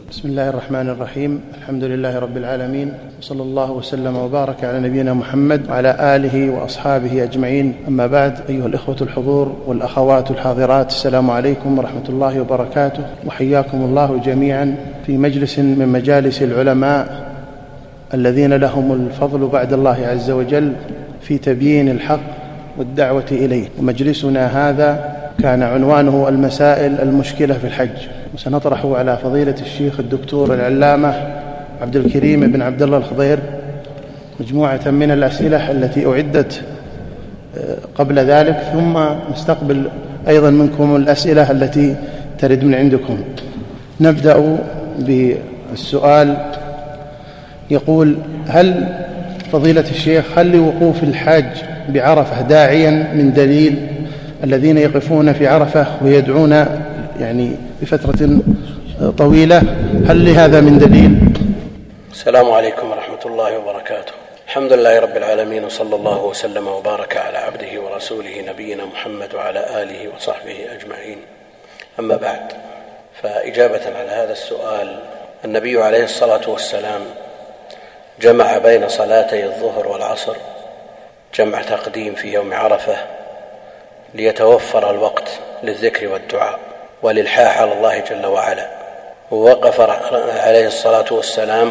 بسم الله الرحمن الرحيم. الحمد لله رب العالمين، وصلى الله وسلم وبارك على نبينا محمد وعلى آله وأصحابه أجمعين. أما بعد، أيها الإخوة الحضور والأخوات الحاضرات، السلام عليكم ورحمة الله وبركاته، وحياكم الله جميعا في مجلس من مجالس العلماء الذين لهم الفضل بعد الله عز وجل في تبيين الحق والدعوة إليه. ومجلسنا هذا كان عنوانه المسائل المشكلة في الحج، وسنطرح على فضيلة الشيخ الدكتور العلامة عبد الكريم بن عبد الله الخضير مجموعة من الأسئلة التي أعدت قبل ذلك، ثم نستقبل أيضا منكم الأسئلة التي ترد من عندكم. نبدأ بالسؤال يقول: هل فضيلة الشيخ لوقوف الحاج بعرفة داعيا من دليل؟ الذين يقفون في عرفة ويدعون بفترة طويلة، هل لهذا من دليل؟ السلام عليكم ورحمة الله وبركاته. الحمد لله رب العالمين، وصلى الله وسلم وبارك على عبده ورسوله نبينا محمد وعلى آله وصحبه أجمعين. أما بعد، فإجابة على هذا السؤال، النبي عليه الصلاة والسلام جمع بين صلاتي الظهر والعصر جمع تقديم في يوم عرفة ليتوفر الوقت للذكر والدعاء والإلحاح على الله جل وعلا. ووقف عليه الصلاة والسلام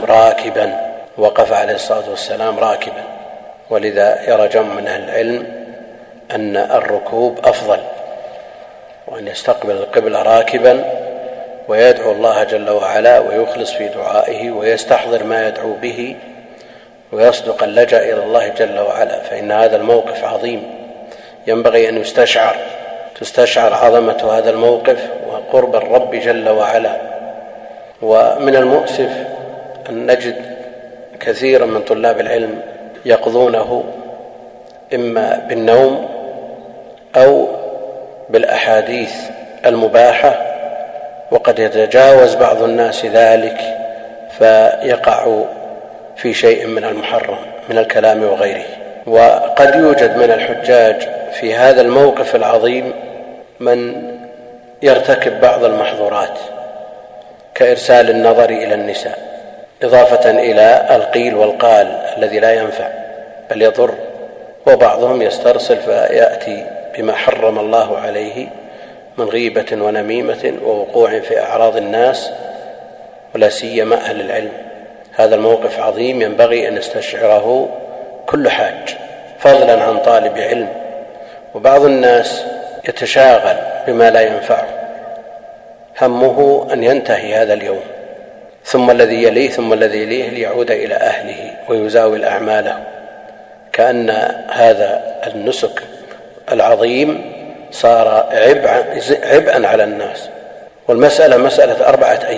راكبا، ولذا يرى جمع من أهل العلم أن الركوب أفضل، وأن يستقبل القبلة راكبا ويدعو الله جل وعلا ويخلص في دعائه ويستحضر ما يدعو به ويصدق اللجأ إلى الله جل وعلا، فإن هذا الموقف عظيم، ينبغي أن تستشعر عظمة هذا الموقف وقرب الرب جل وعلا. ومن المؤسف أن نجد كثيرا من طلاب العلم يقضونه إما بالنوم أو بالأحاديث المباحة، وقد يتجاوز بعض الناس ذلك فيقع في شيء من المحرم من الكلام وغيره. وقد يوجد من الحجاج في هذا الموقف العظيم من يرتكب بعض المحظورات كإرسال النظر إلى النساء، إضافة إلى القيل والقال الذي لا ينفع بل يضر، وبعضهم يسترسل فيأتي بما حرم الله عليه من غيبة ونميمة ووقوع في أعراض الناس ولا سيما أهل العلم. هذا الموقف عظيم ينبغي أن يستشعره كل حاج، فضلا عن طالب علم. وبعض الناس يتشاغل بما لا ينفعه، همه أن ينتهي هذا اليوم ثم الذي يليه ثم الذي يليه ليعود إلى أهله ويزاول أعماله، كأن هذا النسك العظيم صار عبئا على الناس. والمسألة مسألة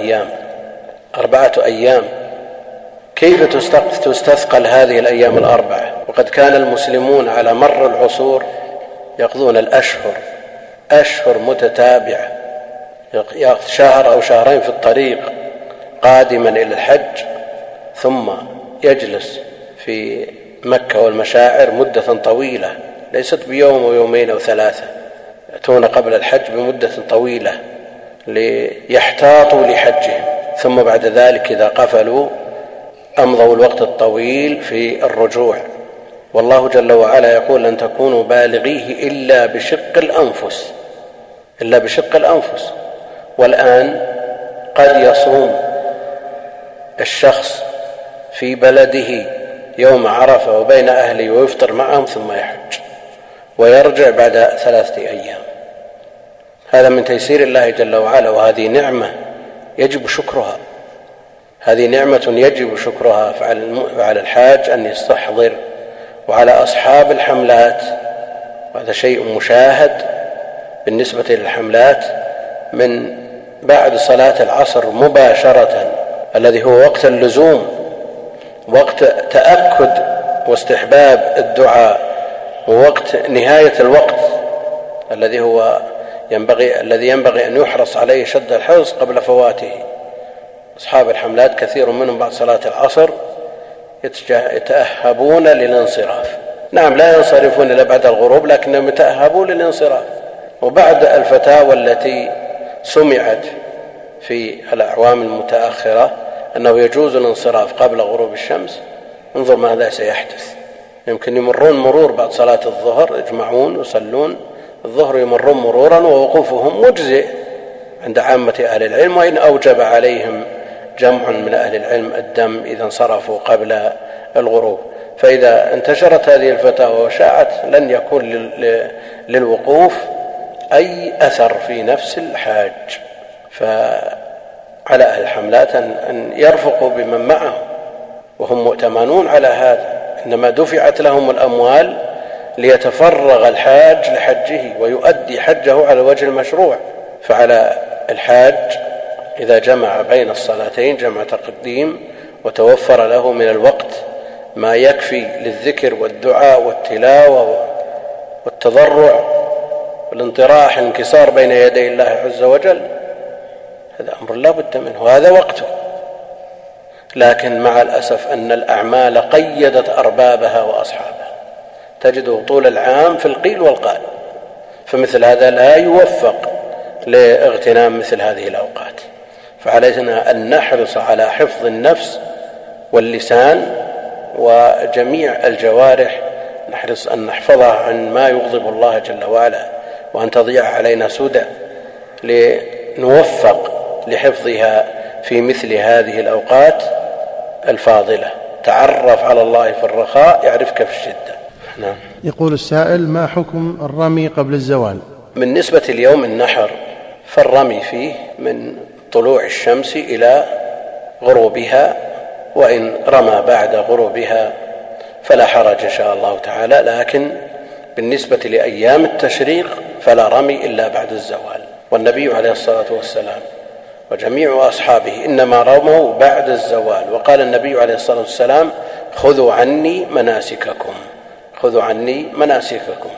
4 أيام، كيف تستثقل هذه الأيام 4؟ وقد كان المسلمون على مر العصور يقضون أشهر متتابعة، يأخذ شهر أو شهرين في الطريق قادما إلى الحج، ثم يجلس في مكة والمشاعر مدة طويلة ليست بيوم ويومين أو 3، يأتون قبل الحج بمدة طويلة ليحتاطوا لحجهم، ثم بعد ذلك إذا قفلوا أمضوا الوقت الطويل في الرجوع. والله جل وعلا يقول: لن تكونوا بالغيه إلا بشق الأنفس. والآن قد يصوم الشخص في بلده يوم عرفة وبين أهله ويفطر معهم ثم يحج ويرجع بعد 3 أيام. هذا من تيسير الله جل وعلا، وهذه نعمة يجب شكرها فعلى الحاج أن يستحضر، وعلى أصحاب الحملات، وهذا شيء مشاهد بالنسبة للحملات، من بعد صلاة العصر مباشرة الذي هو وقت اللزوم، وقت تأكد واستحباب الدعاء، ووقت نهاية الوقت الذي ينبغي أن يحرص عليه شد الحرص قبل فواته. أصحاب الحملات كثير منهم بعد صلاة العصر يتأهبون للانصراف، نعم لا ينصرفون إلا بعد الغروب، لكنهم يتأهبون للانصراف. وبعد الفتاوى التي سمعت في الأعوام المتأخرة أنه يجوز الانصراف قبل غروب الشمس، انظر ماذا سيحدث. يمكن يمرون مرور بعد صلاة الظهر، يجمعون يصلون الظهر، يمرون مرورا ووقوفهم مجزئ عند عامة أهل العلم، وإن أوجب عليهم جمع من أهل العلم الدم إذا انصرفوا قبل الغروب. فإذا انتشرت هذه الفتاوى وشاعت لن يكون للوقوف أي أثر في نفس الحاج، فعلى أهل الحملات أن يرفقوا بمن معهم وهم مؤتمنون على هذا، إنما دفعت لهم الأموال ليتفرغ الحاج لحجه ويؤدي حجه على الوجه المشروع. فعلى الحاج إذا جمع بين الصلاتين جمع تقديم وتوفر له من الوقت ما يكفي للذكر والدعاء والتلاوة والتضرع والانطراح، الانكسار بين يدي الله عز وجل، هذا أمر لا بد منه وهذا وقته. لكن مع الأسف أن الأعمال قيدت أربابها وأصحابها، تجده طول العام في القيل والقال، فمثل هذا لا يوفق لاغتنام مثل هذه الأوقات. فعلينا أن نحرص على حفظ النفس واللسان وجميع الجوارح، نحرص أن نحفظها عن ما يغضب الله جل وعلا، وأن تضيع علينا سدى لنوفق لحفظها في مثل هذه الأوقات الفاضلة. تعرف على الله في الرخاء يعرفك في الشدة. نعم. يقول السائل: ما حكم الرمي قبل الزوال؟ من نسبة اليوم النحر فالرمي فيه من طلوع الشمس إلى غروبها، وإن رمى بعد غروبها فلا حرج إن شاء الله تعالى، لكن بالنسبة لأيام التشريق فلا رمي إلا بعد الزوال. والنبي عليه الصلاة والسلام وجميع أصحابه إنما رموا بعد الزوال، وقال النبي عليه الصلاة والسلام: خذوا عني مناسككم، خذوا عني مناسككم.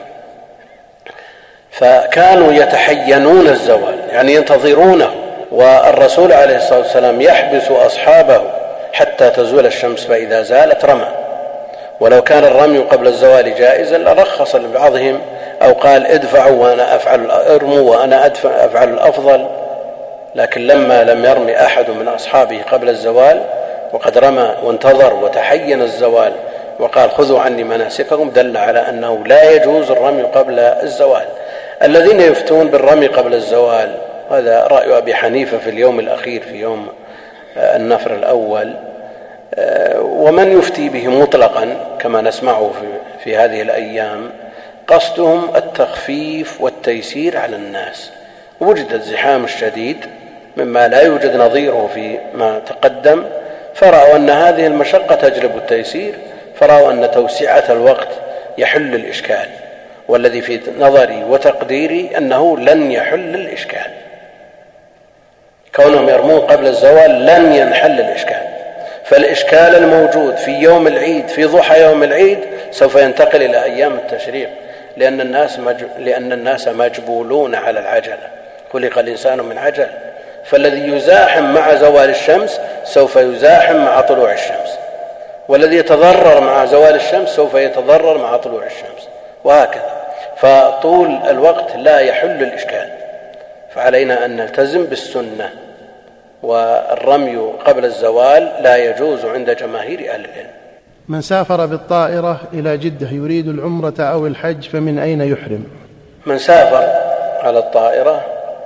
فكانوا يتحينون الزوال، يعني ينتظرونه، والرسول عليه الصلاة والسلام يحبس أصحابه حتى تزول الشمس، فإذا زالت رمى. ولو كان الرمي قبل الزوال جائزا لرخص لبعضهم أو قال: ادفعوا وأنا أفعل، ارموا وأنا أفعل الأفضل. لكن لما لم يرمي أحد من أصحابه قبل الزوال وقد رمى وانتظر وتحين الزوال وقال: خذوا عني مناسككم، دل على أنه لا يجوز الرمي قبل الزوال. الذين يفتون بالرمي قبل الزوال هذا رأي أبي حنيفة في اليوم الأخير، في يوم النفر الأول، ومن يفتي به مطلقا كما نسمعه في هذه الأيام قصدهم التخفيف والتيسير على الناس. وجد الزحام الشديد مما لا يوجد نظيره فيما تقدم، فرأوا أن هذه المشقة تجلب التيسير، فرأوا أن توسعة الوقت يحل الإشكال، والذي في نظري وتقديري أنه لن يحل الإشكال. كونهم يرمون قبل الزوال لن ينحل الإشكال، فالإشكال الموجود في يوم العيد في ضحى يوم العيد سوف ينتقل إلى أيام التشريق، لأن الناس مجبولون على العجلة، خلق الإنسان من عجل، فالذي يزاحم مع زوال الشمس سوف يزاحم مع طلوع الشمس، والذي يتضرر مع زوال الشمس سوف يتضرر مع طلوع الشمس، وهكذا. فطول الوقت لا يحل الإشكال، فعلينا أن نلتزم بالسنة، والرمي قبل الزوال لا يجوز عند جماهير أهل العلم. من سافر بالطائرة إلى جدة يريد العمرة أو الحج فمن أين يحرم؟ من سافر على الطائرة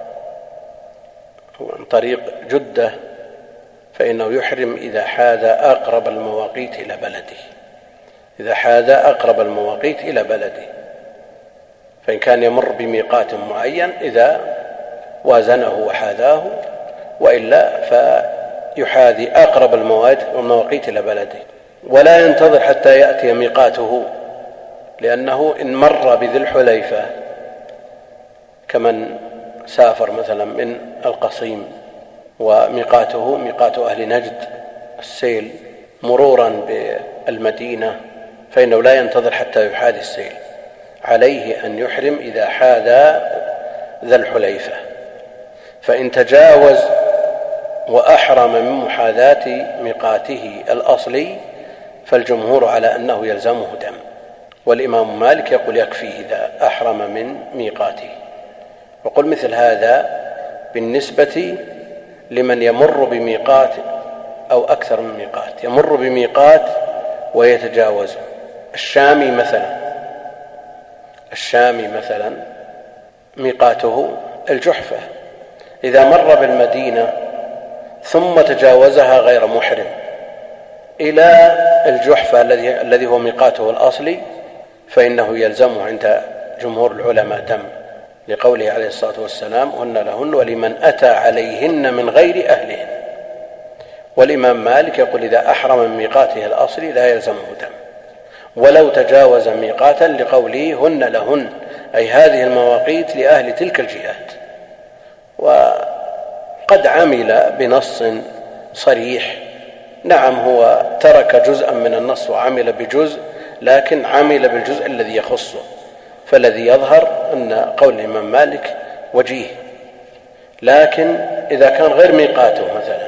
عن طريق جدة فإنه يحرم إذا حاذ أقرب المواقيت إلى بلده، إذا حاذ أقرب المواقيت إلى بلده، فإن كان يمر بميقات معين إذا وازنه وحاذاه، وإلا فيحاذي أقرب المواقيت إلى بلده، ولا ينتظر حتى يأتي ميقاته، لأنه إن مر بذي الحليفة كمن سافر مثلا من القصيم وميقاته ميقات أهل نجد السيل مرورا بالمدينة، فإنه لا ينتظر حتى يحاذي السيل، عليه أن يحرم إذا حاذى ذا الحليفة. فإن تجاوز وأحرم من محاذاة ميقاته الأصلي فالجمهور على أنه يلزمه دم، والإمام مالك يقول يكفيه إذا أحرم من ميقاته. وقل مثل هذا بالنسبة لمن يمر بميقات أو أكثر من ميقات، يمر بميقات ويتجاوزه. الشامي مثلا ميقاته الجحفة، إذا مر بالمدينة ثم تجاوزها غير محرم إلى الجحفة الذي هو ميقاته الأصلي فإنه يلزمه عند جمهور العلماء دم، لقوله عليه الصلاة والسلام: هن لهن ولمن أتى عليهن من غير أهلهن. والإمام مالك يقول: إذا أحرم من ميقاته الأصلي لا يلزمه دم ولو تجاوز ميقاتا، لقوله: هن لهن، أي هذه المواقيت لأهل تلك الجهات. وقد عمل بنص صريح، نعم هو ترك جزءا من النص وعمل بجزء، لكن عمل بالجزء الذي يخصه، فالذي يظهر أن قول الإمام مالك وجيه. لكن إذا كان غير ميقاته، مثلا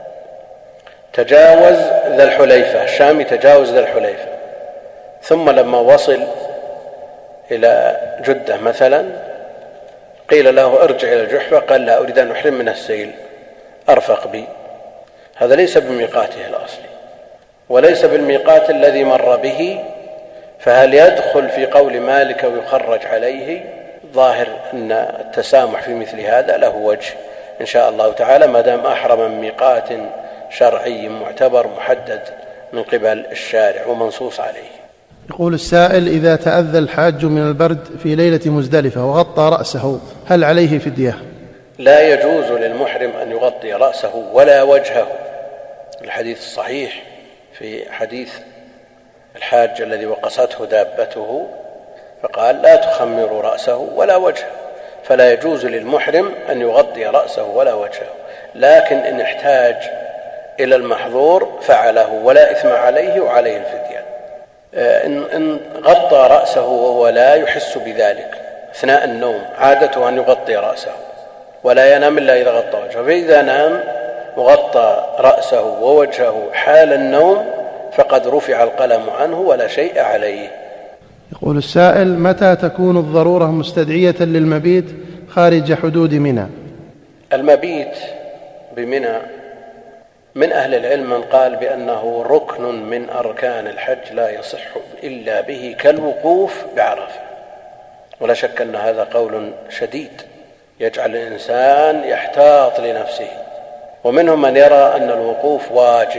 تجاوز ذا الحليفة، الشامي تجاوز ذا الحليفة، ثم لما وصل إلى جدة مثلا قيل له: ارجع إلى الجحفة، قال: لا أريد أن أحرم من السيل، أرفق بي. هذا ليس بميقاته الأصلي وليس بالميقات الذي مر به، فهل يدخل في قول مالك ويخرج عليه؟ ظاهر أن التسامح في مثل هذا له وجه إن شاء الله تعالى، ما دام أحرم من ميقات شرعي معتبر محدد من قبل الشارع ومنصوص عليه. يقول السائل: إذا تأذى الحاج من البرد في ليلة مزدلفة وغطى رأسه هل عليه فدية؟ لا يجوز للمحرم أن يغطي رأسه ولا وجهه. الحديث الصحيح في حديث الحاج الذي وقصته دابته فقال: لا تخمروا رأسه ولا وجهه، فلا يجوز للمحرم أن يغطي رأسه ولا وجهه، لكن إن احتاج إلى المحظور فعله ولا إثم عليه وعليه الفدية. إن غطى رأسه وهو لا يحس بذلك أثناء النوم، عادته أن يغطي رأسه ولا ينام إلا إذا غطى وجهه، فإذا نام وغطى رأسه ووجهه حال النوم فقد رفع القلم عنه ولا شيء عليه. يقول السائل: متى تكون الضرورة مستدعية للمبيت خارج حدود منى؟ المبيت بمنى من أهل العلم من قال بأنه ركن من أركان الحج لا يصح إلا به كالوقوف بعرفة، ولا شك أن هذا قول شديد يجعل الإنسان يحتاط لنفسه. ومنهم من يرى أن الوقوف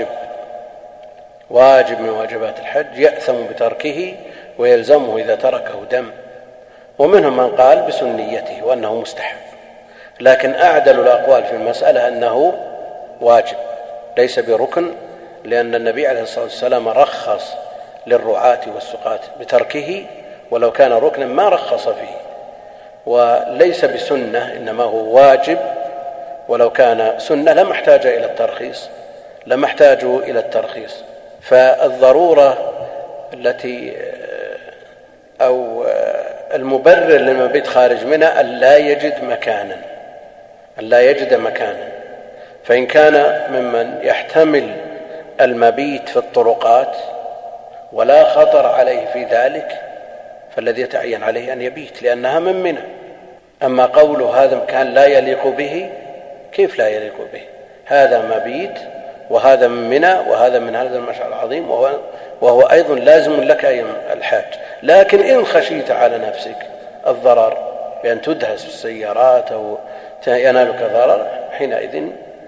واجب من واجبات الحج، يأثم بتركه ويلزمه إذا تركه دم. ومنهم من قال بسنيته وأنه مستحب، لكن أعدل الأقوال في المسألة أنه واجب ليس بركن، لأن النبي عليه الصلاة والسلام رخص للرعاة والسقاة بتركه، ولو كان ركنا ما رخص فيه. وليس بسنة، إنما هو واجب، ولو كان سنة لما احتاجوا إلى الترخيص. فالضرورة التي أو المبرر للمبيت خارج منها أن لا يجد مكانا، فإن كان ممن يحتمل المبيت في الطرقات ولا خطر عليه في ذلك فالذي يتعين عليه أن يبيت، لأنها من منى. أما قوله هذا مكان لا يليق به، كيف لا يليق به؟ هذا مبيت وهذا من منى وهذا من هذا المشعر العظيم، وهو أيضا لازم لك أيها الحاج. لكن إن خشيت على نفسك الضرر بأن تدهس بالسيارات أو ينالك ضرر، حينئذ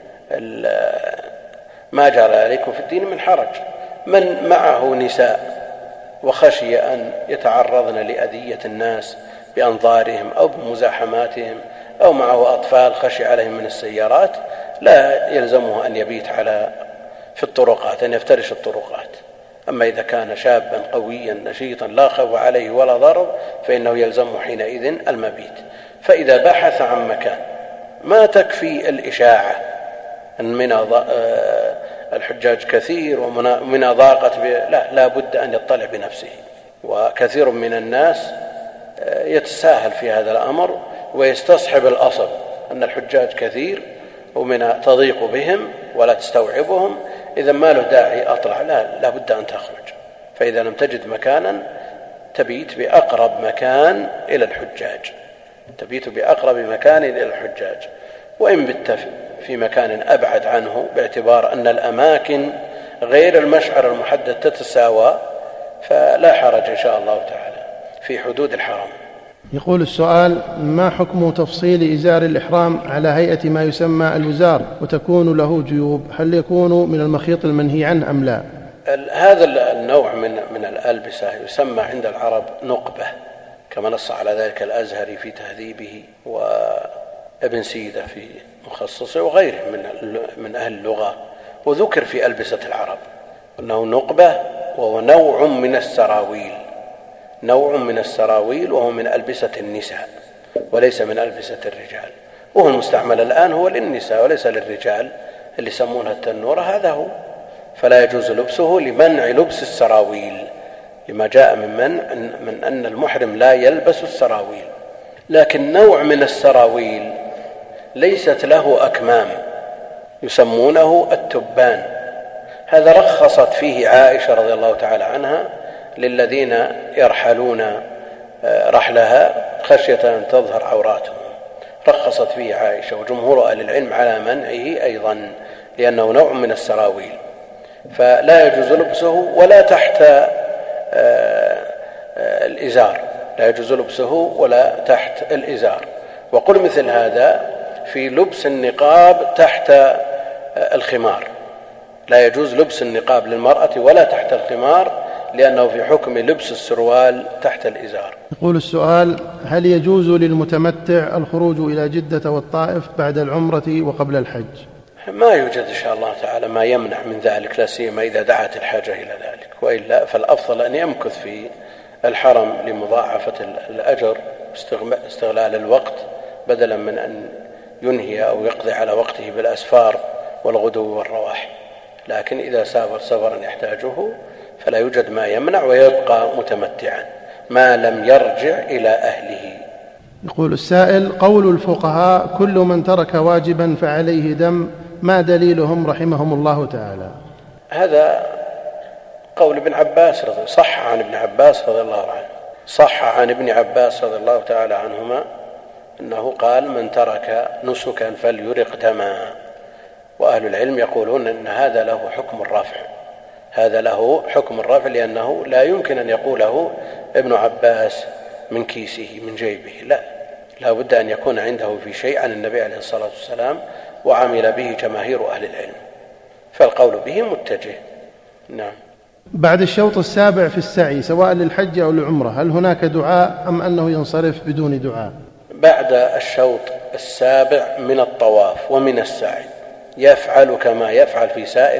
ما جرى عليكم في الدين من حرج. من معه نساء وخشي أن يتعرضن لأذية الناس بأنظارهم أو بمزاحماتهم، أو معه أطفال خشي عليهم من السيارات، لا يلزمه أن يبيت في الطرقات، أن يفترش الطرقات. أما إذا كان شابا قويا نشيطا لا خوف عليه ولا ضرر فإنه يلزمه حينئذ المبيت. فإذا بحث عن مكان ما تكفي الإشاعة أن منى الحجاج كثير ومنى ضاقت لا بد أن يطلع بنفسه. وكثير من الناس يتساهل في هذا الأمر ويستصحب الأصل أن الحجاج كثير ومنى تضيق بهم ولا تستوعبهم، إذا ما له داعي أطلع، لا بد أن تخرج. فإذا لم تجد مكانا تبيت بأقرب مكان إلى الحجاج، وإن بت في مكان أبعد عنه، باعتبار أن الأماكن غير المشعر المحدد تتساوى، فلا حرج إن شاء الله تعالى في حدود الحرم. يقول السؤال: ما حكم تفصيل إزار الإحرام على هيئة ما يسمى الوزار وتكون له جيوب؟ هل يكون من المخيط المنهي عنه أم لا؟ هذا النوع من الألبسة يسمى عند العرب نقبة، كما نص على ذلك الأزهري في تهذيبه وابن سيدة في مخصصه وغيره من أهل اللغة، وذكر في ألبسة العرب أنه نقبة، وهو نوع من السراويل وهو من ألبسة النساء وليس من ألبسة الرجال، وهو المستعمل الآن هو للنساء وليس للرجال، اللي يسمونها التنورة هذا هو، فلا يجوز لبسه لمنع لبس السراويل، لما جاء من أن المحرم لا يلبس السراويل. لكن نوع من السراويل ليست له أكمام يسمونه التبان، هذا رخصت فيه عائشة رضي الله تعالى عنها للذين يرحلون رحلها خشية أن تظهر عوراتهم، رخصت فيه عائشة، وجمهور أهل العلم على منعه أيضا، لأنه نوع من السراويل، فلا يجوز لبسه ولا تحت الإزار، لا يجوز لبسه ولا تحت الإزار. وقل مثل هذا في لبس النقاب تحت الخمار، لا يجوز لبس النقاب للمرأة ولا تحت الخمار، لأنه في حكم لبس السروال تحت الإزار. يقول السؤال: هل يجوز للمتمتع الخروج إلى جدة والطائف بعد العمرة وقبل الحج؟ ما يوجد إن شاء الله تعالى ما يمنع من ذلك، لا سيما إذا دعت الحاجة إلى ذلك، وإلا فالأفضل أن يمكث في الحرم لمضاعفة الأجر استغلال الوقت، بدلا من أن ينهي أو يقضي على وقته بالأسفار والغدو والرواح. لكن إذا سافر سفرا يحتاجه فلا يوجد ما يمنع، ويبقى متمتعا ما لم يرجع إلى أهله. يقول السائل: قول الفقهاء كل من ترك واجبا فعليه دم، ما دليلهم رحمهم الله تعالى؟ هذا قول ابن عباس صح عن ابن عباس رضي الله عنه، صح عن ابن عباس رضي الله تعالى عنهما أنه قال: من ترك نسكا فليرق دما. وأهل العلم يقولون أن هذا له حكم الرفع، هذا له حكم الرفع، لأنه لا يمكن أن يقوله ابن عباس من كيسه من جيبه، لا بد أن يكون عنده في شيء عن النبي عليه الصلاة والسلام وعمل به جماهير أهل العلم، فالقول به متجه. نعم. بعد الشوط السابع في السعي سواء للحج أو للعمرة، هل هناك دعاء أم أنه ينصرف بدون دعاء؟ بعد الشوط السابع من الطواف ومن السعي يفعل كما يفعل في سائر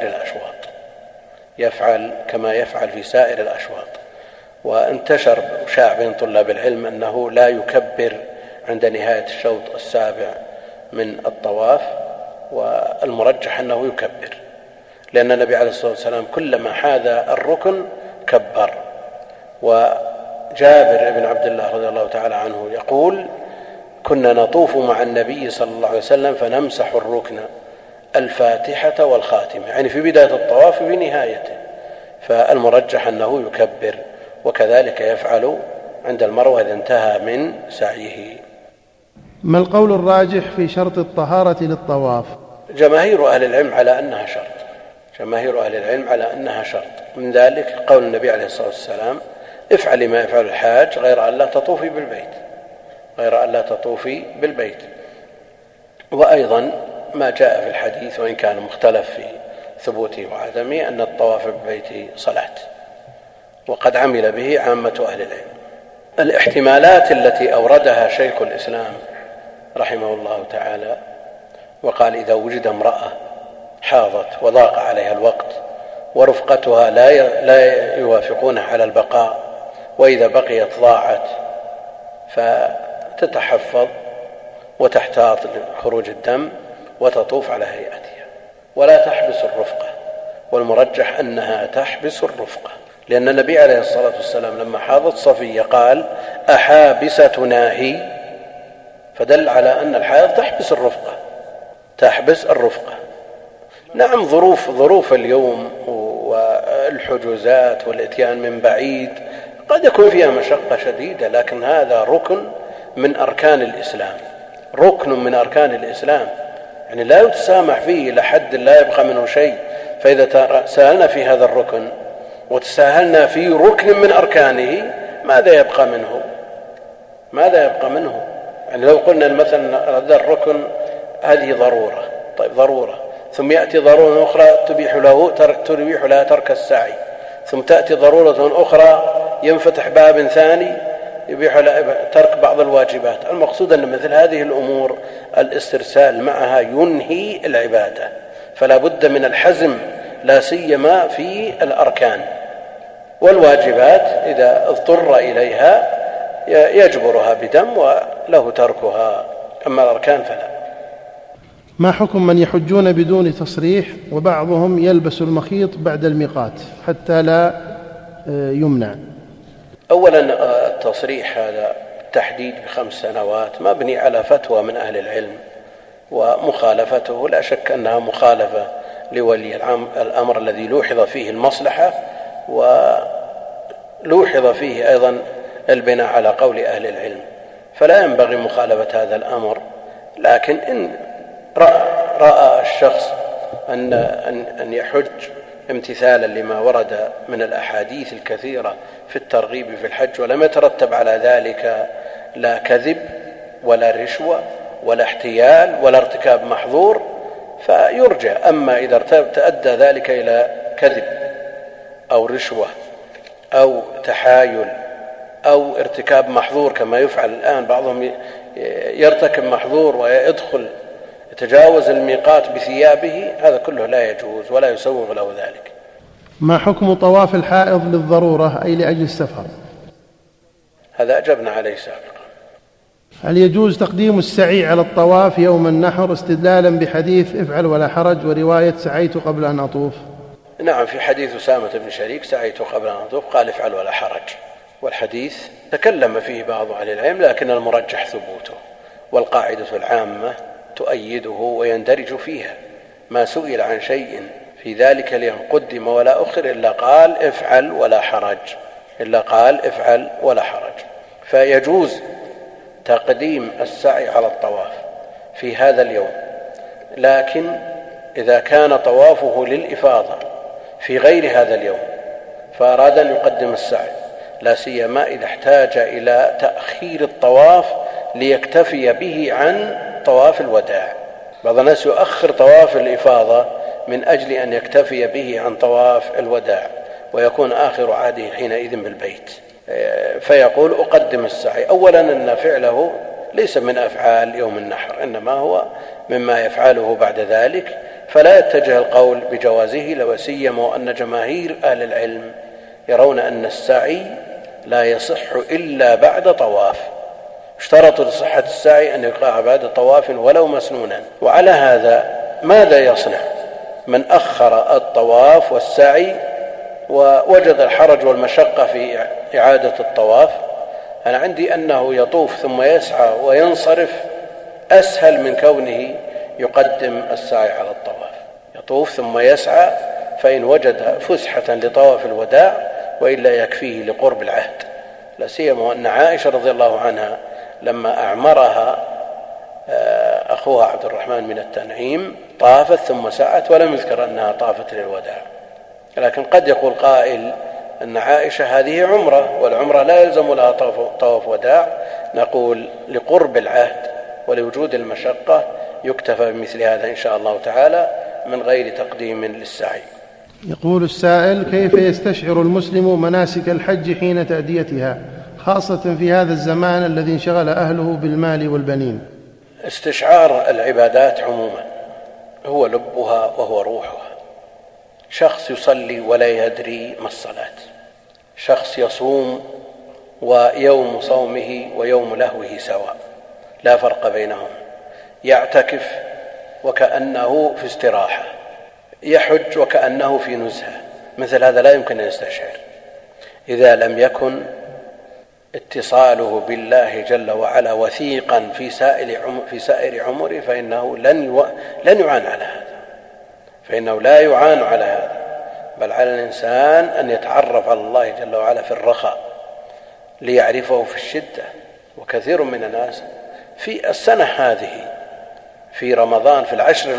الأشواط، وانتشر شاع بين طلاب العلم أنه لا يكبر عند نهاية الشوط السابع من الطواف، والمرجح أنه يكبر، لأن النبي عليه الصلاة والسلام كلما حاذى الركن كبر. وجابر بن عبد الله رضي الله تعالى عنه يقول: كنا نطوف مع النبي صلى الله عليه وسلم فنمسح الركن الفاتحة والخاتمة، يعني في بداية الطواف وفي نهايته، فالمرجح أنه يكبر، وكذلك يفعل عند المروة إذا انتهى من سعيه. ما القول الراجح في شرط الطهارة للطواف؟ جماهير أهل العلم على أنها شرط، من ذلك قول النبي عليه الصلاة والسلام: افعل ما يفعل الحاج غير أن لا تطوفي بالبيت. وأيضا ما جاء في الحديث وإن كان مختلف في ثبوته وعدمه أن الطواف بالبيت صلاة، وقد عمل به عامة أهل العلم. الاحتمالات التي أوردها شيخ الإسلام رحمه الله تعالى وقال: إذا وجد امرأة حاضت وضاق عليها الوقت ورفقتها لا يوافقونها على البقاء، وإذا بقيت ضاعت، فتتحفظ وتحتاط لخروج الدم وتطوف على هيئتها ولا تحبس الرفقة، والمرجح أنها تحبس الرفقة، لأن النبي عليه الصلاة والسلام لما حاضت صفية قال: أحابستنا هي، فدل على أن الحائض تحبس الرفقة. نعم، ظروف اليوم والحجوزات والاتيان من بعيد قد يكون فيها مشقة شديدة، لكن هذا ركن من أركان الإسلام، يعني لا يتسامح فيه إلى حد لا يبقى منه شيء. فإذا سألنا في هذا الركن وتساهلنا في ركن من أركانه ماذا يبقى منه؟ يعني لو قلنا مثلا هذا الركن هذه ضرورة، طيب ضرورة، ثم يأتي ضرورة أخرى تبيح لها ترك السعي، ثم تأتي ضرورة أخرى ينفتح باب ثاني يبيح ترك بعض الواجبات. المقصود أن مثل هذه الأمور الاسترسال معها ينهي العبادة، فلا بد من الحزم لا سيما في الأركان. والواجبات إذا اضطر إليها يجبرها بدم وله تركها، أما الأركان فلا. ما حكم من يحجون بدون تصريح وبعضهم يلبس المخيط بعد الميقات حتى لا يمنع؟ أولا التصريح هذا التحديد ب5 سنوات مبني على فتوى من أهل العلم، ومخالفته لا شك أنها مخالفة لولي الأمر الذي لوحظ فيه المصلحة، ولوحظ فيه أيضا البناء على قول أهل العلم، فلا ينبغي مخالفة هذا الأمر. لكن إن رأى الشخص أن يحج امتثالا لما ورد من الأحاديث الكثيرة في الترغيب في الحج ولم يترتب على ذلك لا كذب ولا رشوة ولا احتيال ولا ارتكاب محظور فيرجع. أما إذا تأدى ذلك إلى كذب أو رشوة أو تحايل أو ارتكاب محظور كما يفعل الآن، بعضهم يرتكب محظور ويدخل يتجاوز الميقات بثيابه، هذا كله لا يجوز ولا يسوغ له ذلك. ما حكم طواف الحائض للضرورة أي لأجل السفر؟ هذا أجبنا عليه سابقا. هل يجوز تقديم السعي على الطواف يوم النحر استدلالا بحديث افعل ولا حرج ورواية سعيت قبل أن أطوف؟ نعم، في حديث أسامة بن شريك سعيت قبل أن أطوف قال افعل ولا حرج، والحديث تكلم فيه بعض أهل العلم لكن المرجح ثبوته، والقاعدة العامة تؤيده ويندرج فيها. ما سئل عن شيء في ذلك لأن قدم ولا أخر إلا قال افعل ولا حرج، فيجوز تقديم السعي على الطواف في هذا اليوم، لكن إذا كان طوافه للإفاضة في غير هذا اليوم فأراد أن يقدم السعي، لا سيما إذا احتاج إلى تأخير الطواف ليكتفي به عن طواف الوداع. بعض الناس يؤخر طواف الإفاضة من أجل أن يكتفي به عن طواف الوداع ويكون آخر عهده حينئذ بالبيت، فيقول أقدم السعي. أولا أن فعله ليس من أفعال يوم النحر، إنما هو مما يفعله بعد ذلك، فلا يتجه القول بجوازه، لو سيما أن جماهير أهل العلم يرون أن السعي لا يصح إلا بعد طواف، اشترطوا لصحة السعي أن يقع بعد طواف ولو مسنونا. وعلى هذا ماذا يصنع من أخر الطواف والسعي ووجد الحرج والمشقة في إعادة الطواف؟ أنا عندي أنه يطوف ثم يسعى وينصرف أسهل من كونه يقدم السعي على الطواف. يطوف ثم يسعى، فإن وجد فسحة لطواف الوداع وإلا يكفيه لقرب العهد، لا سيما أن عائشة رضي الله عنها لما أعمرها أخوها عبد الرحمن من التنعيم طافت ثم سعت ولم يذكر أنها طافت للوداع. لكن قد يقول قائل أن عائشة هذه عمرة، والعمرة لا يلزم لها طواف وداع، نقول لقرب العهد ولوجود المشقة يكتفى بمثل هذا إن شاء الله تعالى من غير تقديم للسعي. يقول السائل: كيف يستشعر المسلم مناسك الحج حين تأديتها، خاصة في هذا الزمان الذي انشغل أهله بالمال والبنين؟ استشعار العبادات عموما هو لبها وهو روحها. شخص يصلي ولا يدري ما الصلاة، شخص يصوم ويوم صومه ويوم لهوه سواء لا فرق بينهم، يعتكف وكأنه في استراحة، يحج وكأنه في نزهة، مثل هذا لا يمكن أن يستشعر إذا لم يكن اتصاله بالله جل وعلا وثيقا في سائر عمره، فإنه لن يعان على هذا، فإنه لا يعان على هذا، بل على الإنسان أن يتعرف على الله جل وعلا في الرخاء ليعرفه في الشدة. وكثير من الناس في السنة هذه في رمضان في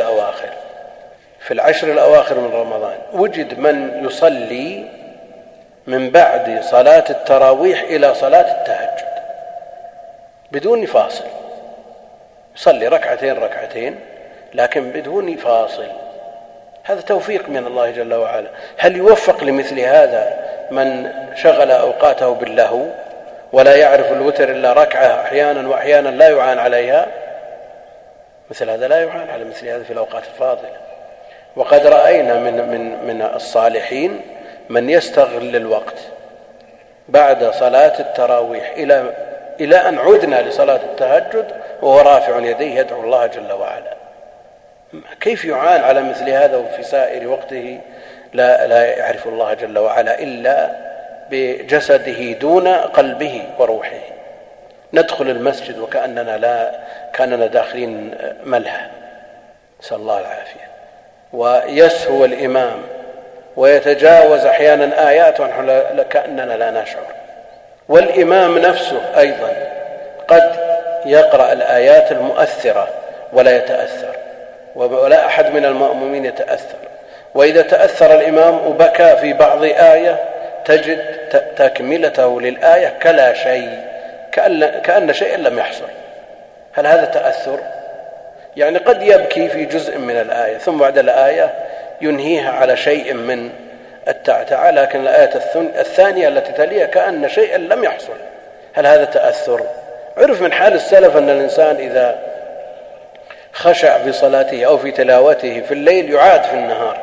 العشر الأواخر من رمضان وجد من يصلي من بعد صلاة التراويح إلى صلاة التهجد بدون فاصل، يصلي ركعتين لكن بدون فاصل. هذا توفيق من الله جل وعلا. هل يوفق لمثل هذا من شغل أوقاته باللهو ولا يعرف الوتر إلا ركعة أحيانا وأحيانا لا يعان عليها؟ مثل هذا لا يعان على مثل هذا في الأوقات الفاضلة. وقد رأينا من الصالحين من يستغل الوقت بعد صلاة التراويح إلى أن عدنا لصلاة التهجد وهو رافع يديه يدعو الله جل وعلا. كيف يعان على مثل هذا وفي سائر وقته لا يعرف الله جل وعلا إلا بجسده دون قلبه وروحه؟ ندخل المسجد كأننا داخلين ملهى، نسأل الله العافية. ويسهو الإمام ويتجاوز أحيانا آيات ونحن كأننا لا نشعر. والإمام نفسه أيضا قد يقرأ الآيات المؤثرة ولا يتأثر، ولا أحد من المأمومين يتأثر. وإذا تأثر الإمام وبكى في بعض آية تجد تكملته للآية كلا شيء، كأن شيئا لم يحصل. هل هذا تأثر؟ يعني قد يبكي في جزء من الآية ثم بعد الآية ينهيها على شيء من التعتعة، لكن الآية الثانية التي تليها كأن شيئا لم يحصل. هل هذا تأثر؟ عرف من حال السلف أن الإنسان إذا خشع في صلاته أو في تلاوته في الليل يعاد في النهار.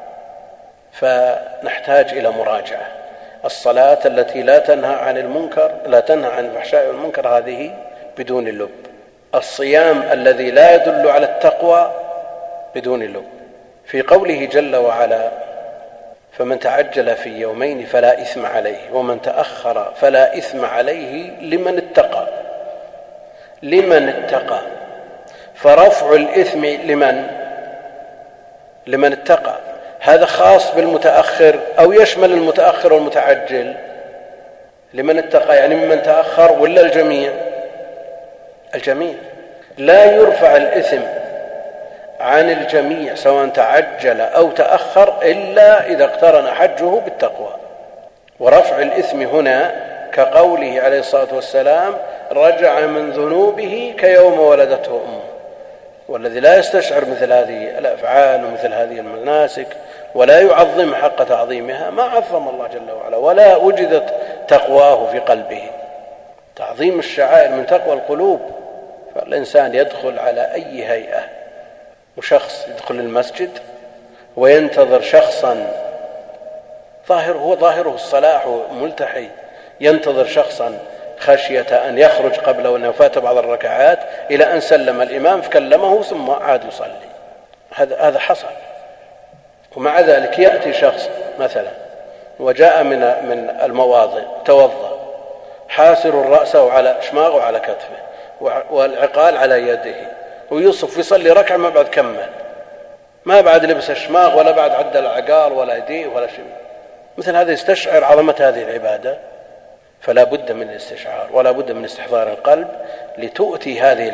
فنحتاج إلى مراجعة. الصلاة التي لا تنهى عن المنكر، لا تنهى عن الفحشاء والمنكر، هذه بدون اللب. الصيام الذي لا يدل على التقوى بدون اللب. في قوله جل وعلا: فمن تعجل في يومين فلا إثم عليه ومن تأخر فلا إثم عليه لمن اتقى. فرفع الإثم لمن اتقى. هذا خاص بالمتأخر أو يشمل المتأخر والمتعجل؟ لمن اتقى يعني ممن تأخر ولا الجميع؟ الجميع. لا يرفع الإثم عن الجميع سواء تعجل أو تأخر إلا إذا اقترن حجه بالتقوى. ورفع الإثم هنا كقوله عليه الصلاة والسلام: رجع من ذنوبه كيوم ولدته أمه. والذي لا يستشعر مثل هذه الأفعال ومثل هذه المناسك ولا يعظم حق تعظيمها ما عظم الله جل وعلا ولا وجدت تقواه في قلبه. تعظيم الشعائر من تقوى القلوب. فالإنسان يدخل على أي هيئة، وشخص يدخل المسجد وينتظر شخصا ظاهره الصلاح وملتحي، ينتظر شخصا خشية أن يخرج قبل وأن يفات بعض الركعات إلى أن سلم الإمام فكلمه ثم عاد يصلي. هذا حصل. ومع ذلك يأتي شخص مثلا وجاء من المواضع توضأ حاسر رأسه على شماغه على كتفه والعقال على يده ويوصف يصلي ركعة ما بعد كمل، ما بعد لبس الشماغ ولا بعد عدل العقال ولا يديه ولا شيء. مثل هذا يستشعر عظمة هذه العبادة. فلا بد من الاستشعار ولا بد من استحضار القلب لتؤتي هذه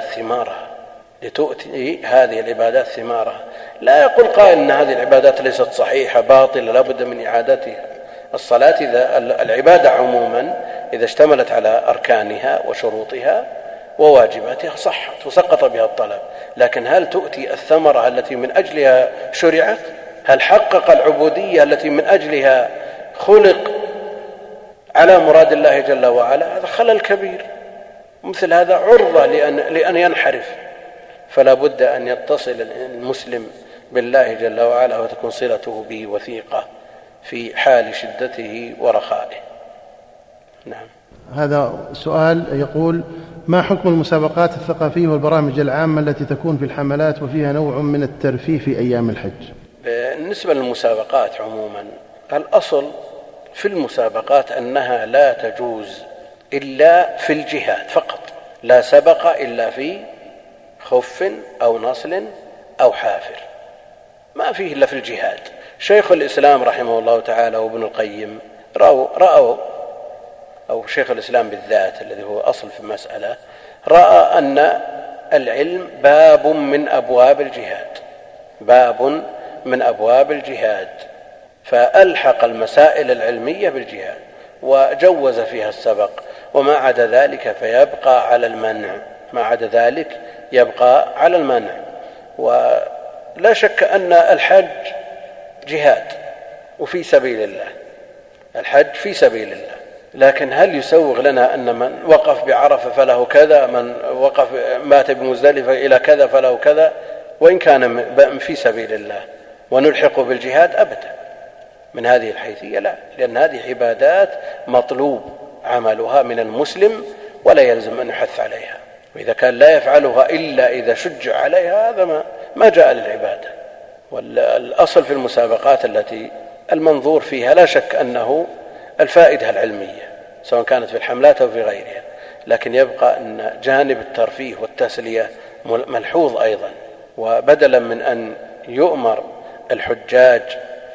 العبادات ثمارها. لا يقول قائل أن هذه العبادات ليست صحيحة باطلة لا بد من إعادتها. الصلاة العبادة عموما إذا اشتملت على أركانها وشروطها وواجباتها صحت وسقط بها الطلب، لكن هل تؤتي الثمرة التي من أجلها شرعت؟ هل حقق العبودية التي من أجلها خلق على مراد الله جل وعلا؟ هذا خلل كبير. مثل هذا عرضة لأن ينحرف. فلا بد أن يتصل المسلم بالله جل وعلا وتكون صلته به وثيقة في حال شدته ورخائه. نعم. هذا سؤال يقول: ما حكم المسابقات الثقافية والبرامج العامة التي تكون في الحملات وفيها نوع من الترفيه في أيام الحج؟ بالنسبة للمسابقات عموما الأصل في المسابقات أنها لا تجوز إلا في الجهاد فقط، لا سبق إلا في خف أو نصل أو حافر، ما فيه إلا في الجهاد. شيخ الإسلام رحمه الله تعالى وابن القيم رأوا أو شيخ الإسلام بالذات الذي هو أصل في المسألة رأى أن العلم باب من أبواب الجهاد، باب من أبواب الجهاد، فألحق المسائل العلمية بالجهاد وجوز فيها السبق، وما عدا ذلك فيبقى على المنع، ما عدا ذلك يبقى على المنع. ولا شك أن الحج جهاد وفي سبيل الله، الحج في سبيل الله، لكن هل يسوغ لنا أن من وقف بعرفة فله كذا، من وقف مات بمزدلفة إلى كذا فله كذا، وإن كان في سبيل الله، ونلحق بالجهاد؟ أبدا، من هذه الحيثية لا، لأن هذه عبادات مطلوب عملها من المسلم ولا يلزم أن يحث عليها، وإذا كان لا يفعلها إلا إذا شجع عليها هذا ما جاء للعبادة. والأصل في المسابقات التي المنظور فيها لا شك أنه الفائدة العلمية، سواء كانت في الحملات أو في غيرها، لكن يبقى أن جانب الترفيه والتسلية ملحوظ أيضا. وبدلا من أن يؤمر الحجاج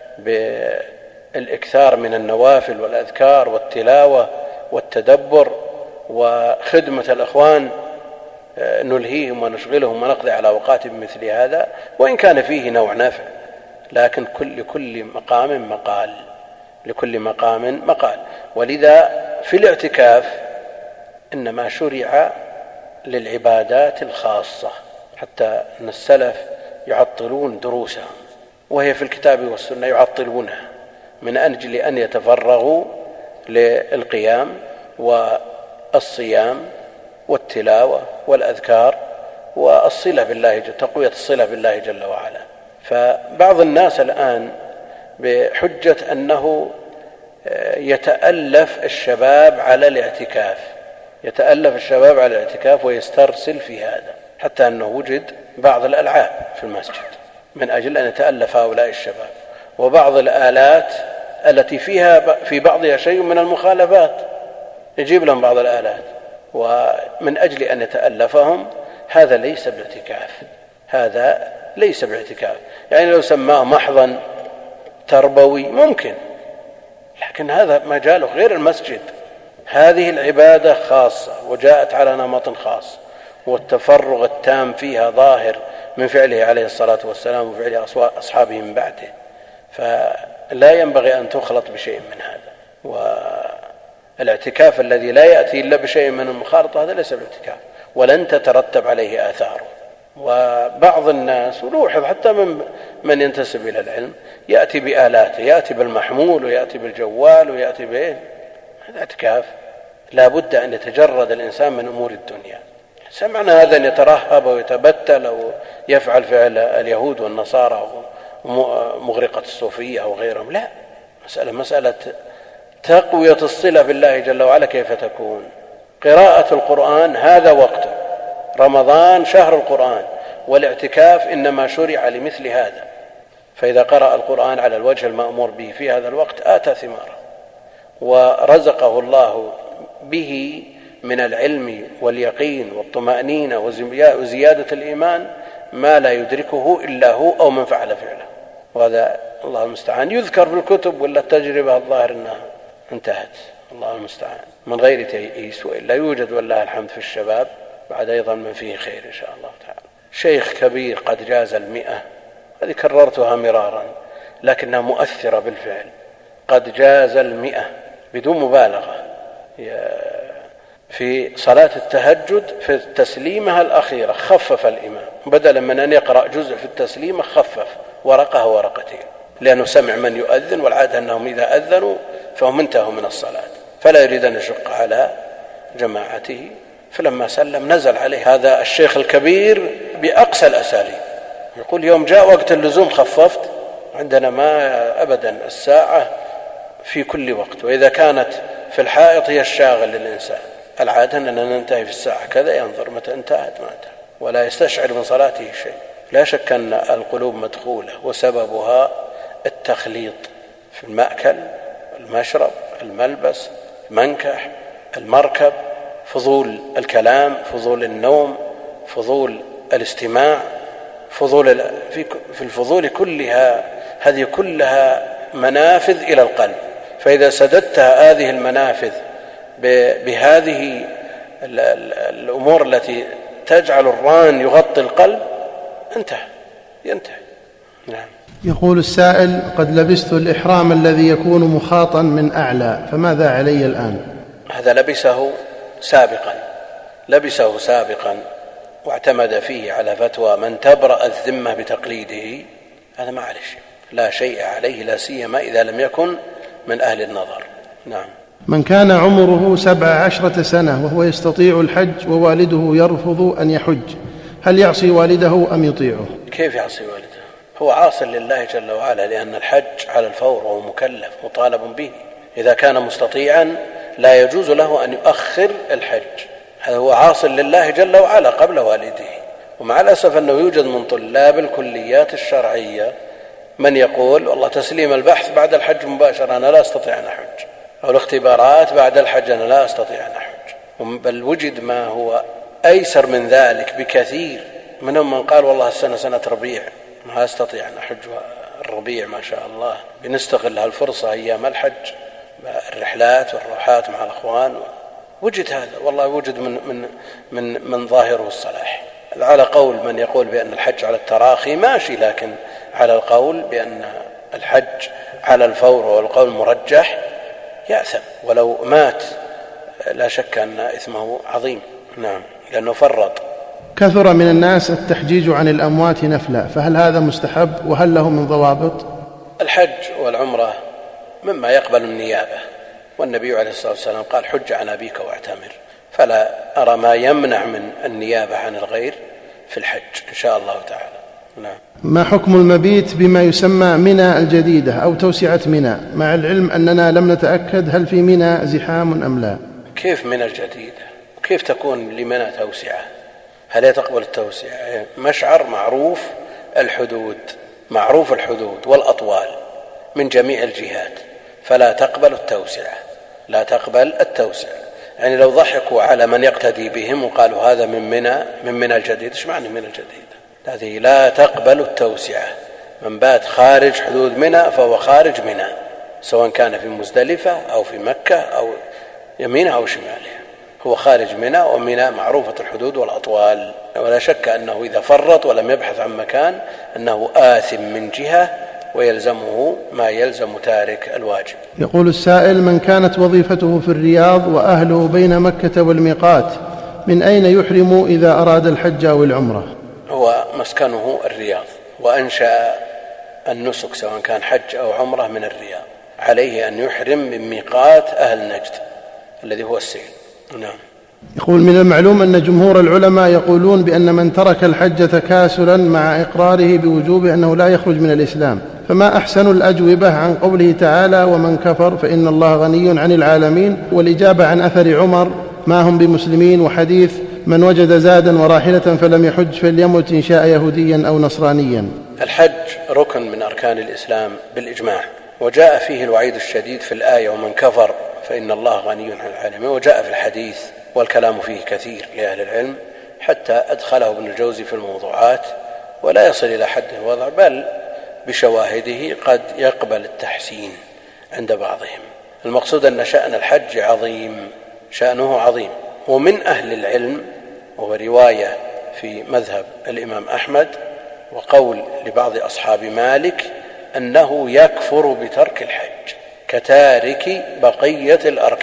بالإكثار من النوافل والأذكار والتلاوة والتدبر وخدمة الأخوان نلهيهم ونشغلهم ونقضي على أوقات بمثل هذا، وإن كان فيه نوع نفع، لكن لكل مقام مقال، لكل مقام مقال. ولذا في الاعتكاف إنما شرع للعبادات الخاصة، حتى أن السلف يعطلون دروسهم وهي في الكتاب والسنة، يعطلونها من أجل أن يتفرغوا للقيام والصيام والتلاوة والأذكار والصلة بالله، تقوية الصلة بالله جل وعلا. فبعض الناس الآن بحجة أنه يتألف الشباب على الاعتكاف، يتألف الشباب على الاعتكاف ويسترسل في هذا، حتى أنه وجد بعض الألعاب في المسجد من أجل أن يتألف هؤلاء الشباب، وبعض الآلات التي فيها في بعضها شيء من المخالفات، يجيب لهم بعض الآلات ومن أجل أن يتألفهم. هذا ليس باعتكاف، هذا ليس باعتكاف. يعني لو سماه محضا تربوي ممكن، لكن هذا مجاله غير المسجد. هذه العبادة خاصة وجاءت على نمط خاص، والتفرغ التام فيها ظاهر من فعله عليه الصلاة والسلام وفعل أصحابه من بعده، فلا ينبغي أن تخلط بشيء من هذا. والاعتكاف الذي لا يأتي إلا بشيء من المخالطة هذا ليس باعتكاف، ولن تترتب عليه آثاره. وبعض الناس ولوحظ حتى من ينتسب إلى العلم يأتي بآلاته، يأتي بالمحمول ويأتي بالجوال ويأتي به، هذا اعتكاف. لا بد أن يتجرد الإنسان من أمور الدنيا. سمعنا هذا أن يترهب ويتبتل أو يفعل فعل اليهود والنصارى ومغرقة الصوفية أو غيرهم، لا، مسألة تقوية الصلة بالله جل وعلا. كيف تكون؟ قراءة القرآن هذا وقته، رمضان شهر القرآن، والاعتكاف إنما شرع لمثل هذا. فإذا قرأ القرآن على الوجه المأمور به في هذا الوقت آتى ثماره، ورزقه الله به من العلم واليقين والطمأنينة وزيادة الإيمان ما لا يدركه إلا هو أو من فعل فعله. وهذا الله المستعان يذكر في الكتب، ولا التجربة الظاهر أنها انتهت، الله المستعان، من غير تيئيس. وإلا يوجد والله الحمد في الشباب بعد أيضا من فيه خير إن شاء الله تعالى. شيخ كبير قد جاز 100، هذه كررتها مرارا لكنها مؤثرة بالفعل، قد جاز 100 بدون مبالغة في صلاة التهجد. في التسليمة الأخيرة خفف الإمام، بدلا من أن يقرأ جزء في التسليمة خفف ورقة ورقتين، لأنه سمع من يؤذن، والعادة أنهم إذا أذنوا فهم انتهوا من الصلاة، فلا يريد أن يشق على جماعته. فلما سلم نزل عليه هذا الشيخ الكبير بأقصى الأساليب، يقول يوم جاء وقت اللزوم خففت، عندنا ما أبدا الساعة في كل وقت، وإذا كانت في الحائط هي الشاغل للإنسان، العادة أننا ننتهي في الساعة كذا، ينظر متى انتهت ما انتهت، ولا يستشعر من صلاته شيء. لا شك أن القلوب مدخولة، وسببها التخليط في المأكل، المشرب، الملبس، المنكح، المركب، فضول الكلام، فضول النوم، فضول الاستماع، في الفضول كلها، هذه كلها منافذ إلى القلب. فإذا سددت هذه المنافذ بهذه الأمور التي تجعل الران يغطي القلب ينتهي. نعم. يقول السائل: قد لبست الإحرام الذي يكون مخاطا من أعلى، فماذا علي الآن؟ هذا لبسه سابقا واعتمد فيه على فتوى من تبرأ الذمة بتقليده، هذا ما عليه شيء، لا شيء عليه، لا سيما إذا لم يكن من أهل النظر. نعم. من كان عمره 17 سنة وهو يستطيع الحج ووالده يرفض أن يحج، هل يعصي والده أم يطيعه؟ كيف يعصي والده؟ هو عاص لله جل وعلا، لأن الحج على الفور وهو مكلف مطالب به. إذا كان مستطيعا لا يجوز له أن يؤخر الحج، هذا هو عاص لله جل وعلا قبل والده. ومع الأسف أنه يوجد من طلاب الكليات الشرعية من يقول والله تسليم البحث بعد الحج مباشرة أنا لا أستطيع أن أحج، أو الاختبارات بعد الحج أنا لا أستطيع أن أحج. بل وجد ما هو أيسر من ذلك بكثير، منهم من قال والله السنة سنة ربيع ما أستطيع أن أحج الربيع ما شاء الله، بنستغل هالفرصة أيام الحج، الرحلات والروحات مع الأخوان. وجد هذا والله، وجد من ظاهره الصلاح. على قول من يقول بأن الحج على التراخي ماشي، لكن على القول بأن الحج على الفور والقول مرجح يأثم، ولو مات لا شك أن إثمه عظيم. نعم، لأنه فرط. كثر من الناس التحجيج عن الأموات نفلا، فهل هذا مستحب وهل له من ضوابط؟ الحج والعمرة مما يقبل النيابة، والنبي عليه الصلاة والسلام قال حج عن أبيك واعتمر، فلا أرى ما يمنع من النيابة عن الغير في الحج إن شاء الله تعالى. نعم. ما حكم المبيت بما يسمى منى الجديدة أو توسعة منى، مع العلم أننا لم نتأكد هل في منى زحام أم لا؟ كيف منى الجديدة؟ كيف تكون لمنى توسعة؟ هل يتقبل التوسعة؟ مشعر معروف الحدود والأطوال من جميع الجهات، فلا تقبل التوسعة. يعني لو ضحكوا على من يقتدي بهم وقالوا هذا من منى الجديد، ايش معنى منى الجديد؟ هذه لا تقبل التوسعة. من بات خارج حدود منى فهو خارج منى، سواء كان في مزدلفة أو في مكة أو يمينها أو شمالها، هو خارج منى، ومنى معروفة الحدود والأطوال. ولا شك أنه إذا فرط ولم يبحث عن مكان أنه آثم من جهة ويلزمه ما يلزم تارك الواجب. يقول السائل: من كانت وظيفته في الرياض وأهله بين مكة والميقات، من أين يحرم إذا أراد الحج أو العمرة؟ هو مسكنه الرياض، وأنشأ النسك سواء كان حج أو عمرة من الرياض، عليه أن يحرم من ميقات أهل نجد الذي هو السيل. نعم. يقول: من المعلوم أن جمهور العلماء يقولون بأن من ترك الحج تكاسلا مع إقراره بوجوبه أنه لا يخرج من الإسلام، فما أحسن الأجوبة عن قوله تعالى: ومن كفر فإن الله غني عن العالمين، والإجابة عن أثر عمر ما هم بمسلمين، وحديث من وجد زادا وراحلة فلم يحج فليمت إن شاء يهوديا أو نصرانيا؟ الحج ركن من أركان الإسلام بالإجماع، وجاء فيه الوعيد الشديد في الآية ومن كفر فإن الله غني عن العالمين، وجاء في الحديث، والكلام فيه كثير لأهل العلم حتى أدخله ابن الجوزي في الموضوعات، ولا يصل إلى حد الوضع، بل بشواهده قد يقبل التحسين عند بعضهم. المقصود أن شأن الحج عظيم، شأنه عظيم. ومن أهل العلم، وهو رواية في مذهب الإمام أحمد وقول لبعض أصحاب مالك، أنه يكفر بترك الحج كتارك بقية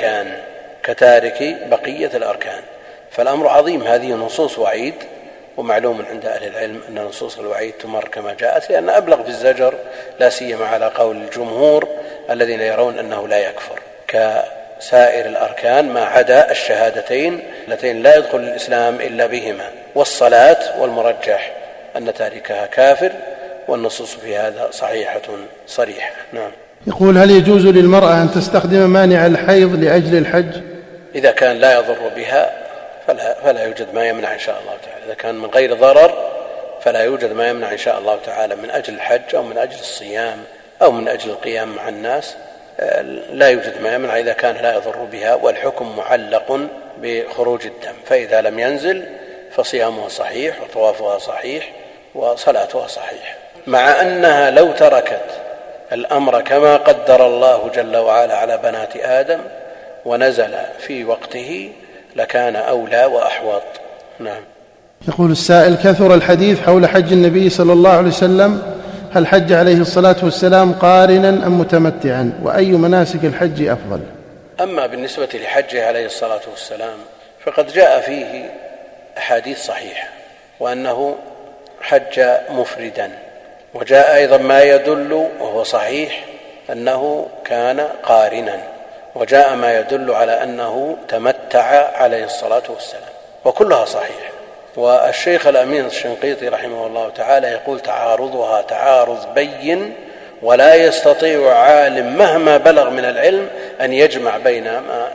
الأركان. فالأمر عظيم. هذه نصوص وعيد، ومعلوم عند أهل العلم أن نصوص الوعيد تمر كما جاءت، لأن أبلغ في الزجر، لا سيما على قول الجمهور الذين يرون أنه لا يكفر كسائر الأركان ما عدا الشهادتين اللتين لا يدخل الإسلام إلا بهما، والصلاة، والمرجح أن تاركها كافر، والنصوص في هذا صحيحة صريحة. نعم. يقول: هل يجوز للمرأة أن تستخدم مانع الحيض لأجل الحج؟ إذا كان لا يضر بها فلا يوجد ما يمنع إن شاء الله تعالى. إذا كان من غير ضرر فلا يوجد ما يمنع إن شاء الله تعالى من أجل الحج أو من أجل الصيام أو من أجل القيام مع الناس، لا يوجد ما يمنع إذا كان لا يضر بها، والحكم معلق بخروج الدم، فإذا لم ينزل فصيامها صحيح وطوافها صحيح وصلاتها صحيح، مع أنها لو تركت الأمر كما قدر الله جل وعلا على بنات آدم ونزل في وقته لكان أولى وأحوط. نعم. يقول السائل: كثر الحديث حول حج النبي صلى الله عليه وسلم، هل حج عليه الصلاة والسلام قارنا أم متمتعا؟ وأي مناسك الحج أفضل؟ أما بالنسبة لحجه عليه الصلاة والسلام فقد جاء فيه أحاديث صحيحة وأنه حج مفردا، وجاء أيضا ما يدل وهو صحيح أنه كان قارنا، وجاء ما يدل على أنه تمتع عليه الصلاة والسلام، وكلها صحيح. والشيخ الأمين الشنقيطي رحمه الله تعالى يقول: تعارضها تعارض بين، ولا يستطيع عالم مهما بلغ من العلم أن يجمع بين ما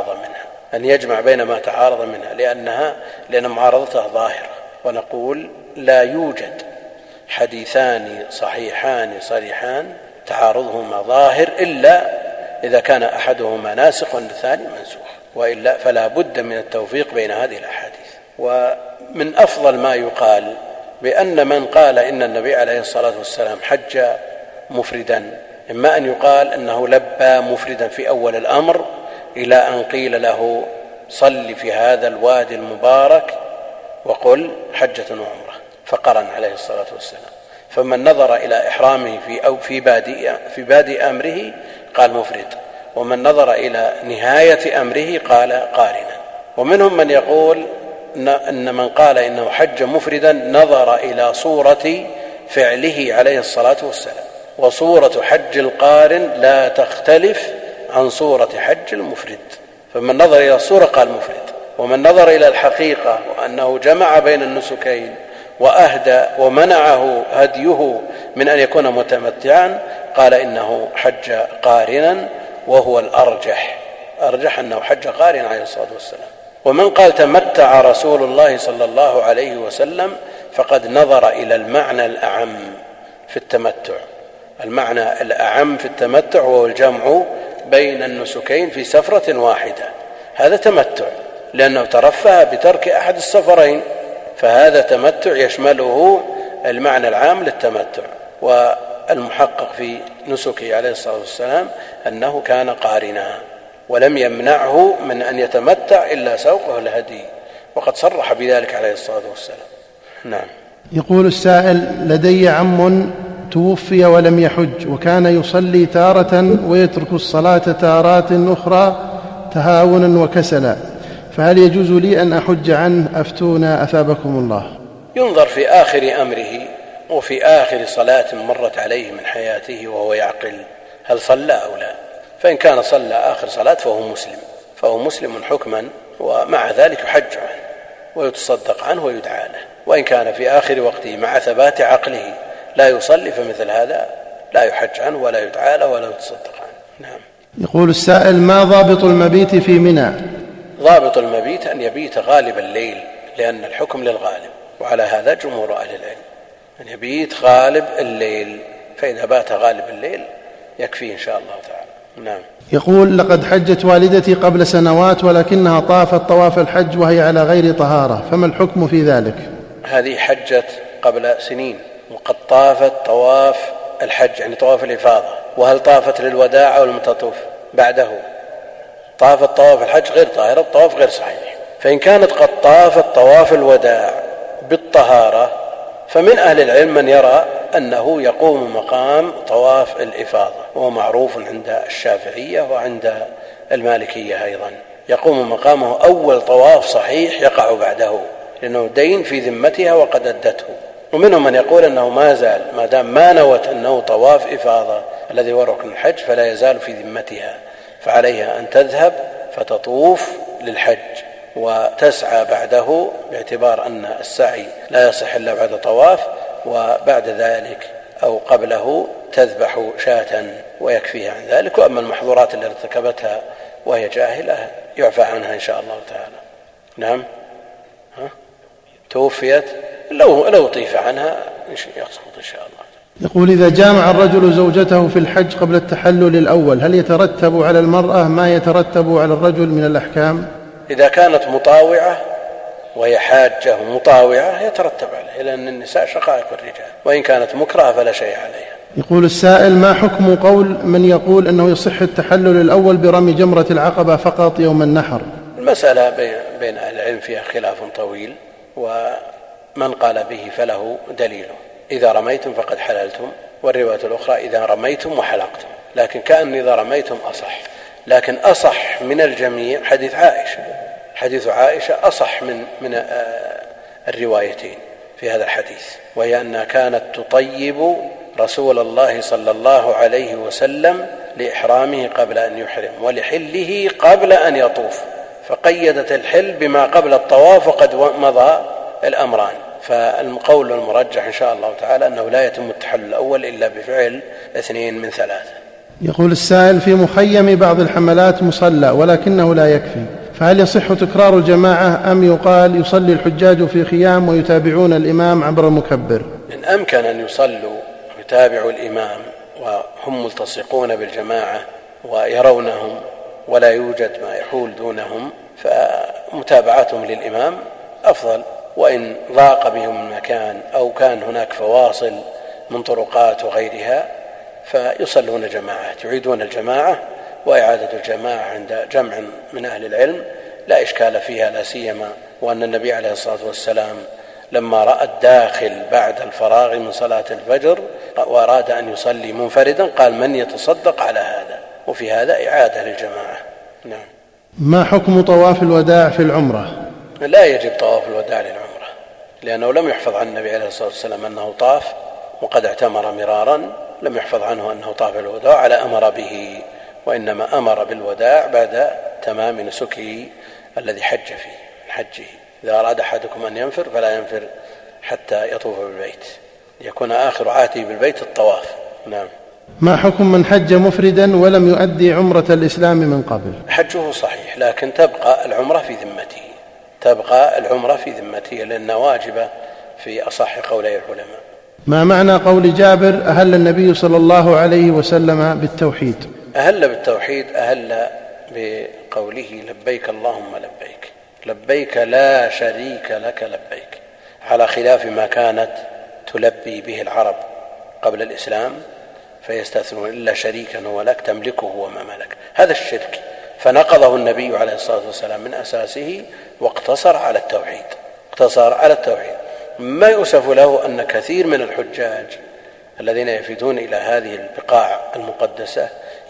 تعارض منها، لأن معارضتها ظاهرة. ونقول: لا يوجد حديثان صحيحان صريحان تعارضهما ظاهر إلا إذا كان أحدهما ناسخ والثاني منسوخ، وإلا فلا بد من التوفيق بين هذه الأحاديث. ومن أفضل ما يقال بأن من قال إن النبي عليه الصلاة والسلام حج مفردا، إما أن يقال أنه لبى مفردا في أول الأمر إلى أن قيل له: صل في هذا الوادي المبارك وقل حجة وعمرة، فقرن عليه الصلاة والسلام. فمن نظر إلى إحرامه في بادئ أمره قال مفرد، ومن نظر إلى نهاية أمره قال قارنا. ومنهم من يقول أن من قال إنه حج مفردا نظر إلى صورة فعله عليه الصلاة والسلام، وصورة حج القارن لا تختلف عن صورة حج المفرد، فمن نظر إلى الصورة قال مفرد، ومن نظر إلى الحقيقة وأنه جمع بين النسكين وأهدى ومنعه هديه من أن يكون متمتعا قال إنه حج قارنا، وهو الأرجح أنه حج قارنا عليه الصلاة والسلام. ومن قال تمتع رسول الله صلى الله عليه وسلم فقد نظر إلى المعنى الأعم في التمتع. المعنى الأعم في التمتع هو الجمع بين النسكين في سفرة واحدة، هذا تمتع لأنه ترفه بترك أحد السفرين، فهذا تمتع يشمله المعنى العام للتمتع. والمحقق في نسكه عليه الصلاة والسلام أنه كان قارنا، ولم يمنعه من أن يتمتع إلا سوقه الهدي، وقد صرح بذلك عليه الصلاة والسلام. نعم. يقول السائل: لدي عم توفي ولم يحج، وكان يصلي تارة ويترك الصلاة تارات أخرى تهاونا وكسلا، فهل يجوز لي أن أحج عنه؟ أفتونا أثابكم الله. ينظر في آخر أمره وفي آخر صلاة مرت عليه من حياته وهو يعقل هل صلى أو لا، فإن كان صلى آخر صلاة فهو مسلم حكما، ومع ذلك يحج عنه ويتصدق عنه ويدعى له. وإن كان في آخر وقته مع ثبات عقله لا يصلي فمثل هذا لا يحج عنه ولا يدعى له ولا يتصدق عنه. نعم. يقول السائل: ما ضابط المبيت في منى؟ ضابط المبيت أن يبيت غالب الليل، لأن الحكم للغالب، وعلى هذا جمهور أهل العلم أن يبيت غالب الليل، فإذا بات غالب الليل يكفي إن شاء الله تعالى. نعم. يقول: لقد حجت والدتي قبل سنوات ولكنها طافت طواف الحج وهي على غير طهارة، فما الحكم في ذلك؟ هذه حجت قبل سنين وقد طافت طواف الحج، يعني طواف الإفاضة. وهل طافت للوداع أو لم تطوف بعده؟ طافت طواف الحج غير طاهرة، الطواف غير صحيح. فإن كانت قد طافت طواف الوداع بالطهارة فمن أهل العلم من يرى أنه يقوم مقام طواف الإفاضة، وهو معروف عند الشافعية وعند المالكية أيضا، يقوم مقامه أول طواف صحيح يقع بعده، لأنه دين في ذمتها وقد أدته. ومنهم من يقول أنه ما زال ما دام ما نوت أنه طواف إفاضة الذي هو ركن الحج فلا يزال في ذمتها، فعليها أن تذهب فتطوف للحج وتسعى بعده، باعتبار أن السعي لا يصح إلا بعد طواف، وبعد ذلك أو قبله تذبح شاة ويكفيها عن ذلك. وأما المحظورات التي ارتكبتها وهي جاهلة يعفى عنها إن شاء الله تعالى. نعم. توفيت لو طيف عنها يسقط إن شاء الله. يقول: إذا جامع الرجل زوجته في الحج قبل التحلل الأول هل يترتب على المرأة ما يترتب على الرجل من الأحكام؟ إذا كانت مطاوعة وهي حاجة مطاوعة يترتب عليها، لأن النساء شقائق الرجال، وإن كانت مكرهة فلا شيء عليها. يقول السائل: ما حكم قول من يقول أنه يصح التحلل الأول برمي جمرة العقبة فقط يوم النحر؟ المسألة بين أهل العلم فيها خلاف طويل، من قال به فله دليله: إذا رميتم فقد حللتم، والرواية الأخرى إذا رميتم وحلقتم. لكن كأن إذا رميتم أصح، لكن أصح من الجميع حديث عائشة. حديث عائشة أصح من الروايتين في هذا الحديث، وهي أنها كانت تطيب رسول الله صلى الله عليه وسلم لإحرامه قبل أن يحرم ولحله قبل أن يطوف، فقيدت الحل بما قبل الطواف وقد مضى الأمران. فالقول المرجح إن شاء الله تعالى أنه لا يتم التحلل الأول إلا بفعل 2 من 3. يقول السائل: في مخيم بعض الحملات مصلى ولكنه لا يكفي، فهل يصح تكرار الجماعة أم يقال يصلي الحجاج في خيام ويتابعون الإمام عبر المكبر؟ إن أمكن أن يصلوا ويتابعوا الإمام وهم ملتصقون بالجماعة ويرونهم ولا يوجد ما يحول دونهم، فمتابعتهم للإمام أفضل. وإن ضاق بهم المكان أو كان هناك فواصل من طرقات وغيرها فيصلون جماعات، يعيدون الجماعة، وإعادة الجماعة عند جمع من أهل العلم لا إشكال فيها، لا سيما وأن النبي عليه الصلاة والسلام لما رأى الداخل بعد الفراغ من صلاة الفجر وأراد أن يصلي منفردا قال: من يتصدق على هذا؟ وفي هذا إعادة للجماعة. نعم. ما حكم طواف الوداع في العمرة؟ لا يجب طواف الوداع للعمرة، لأنه لم يحفظ عن النبي عليه الصلاة والسلام أنه طاف، وقد اعتمر مرارا، لم يحفظ عنه أنه طاف الوداع على أمر به، وإنما أمر بالوداع بعد تمام نسكه الذي حج فيه من حجه. إذا أراد أحدكم أن ينفر فلا ينفر حتى يطوف بالبيت، يكون آخر عهده بالبيت الطواف. نعم. ما حكم من حج مفردا ولم يؤدي عمرة الإسلام من قبل؟ حجه صحيح، لكن تبقى العمرة في ذمته، تبقى العمرة في ذمته لأنها واجبة في أصح قولي العلماء. ما معنى قول جابر: أهل النبي صلى الله عليه وسلم بالتوحيد؟ أهل بالتوحيد أهل بقوله: لبيك اللهم لبيك، لبيك لا شريك لك لبيك، على خلاف ما كانت تلبي به العرب قبل الإسلام، فيستثنون إلا شريكا هو لك تملكه وما ملك. هذا الشرك، فنقضه النبي عليه الصلاة والسلام من أساسه واقتصر على التوحيد، اقتصر على التوحيد. ما يؤسف له أن كثير من الحجاج الذين يفيدون إلى هذه البقاع المقدسة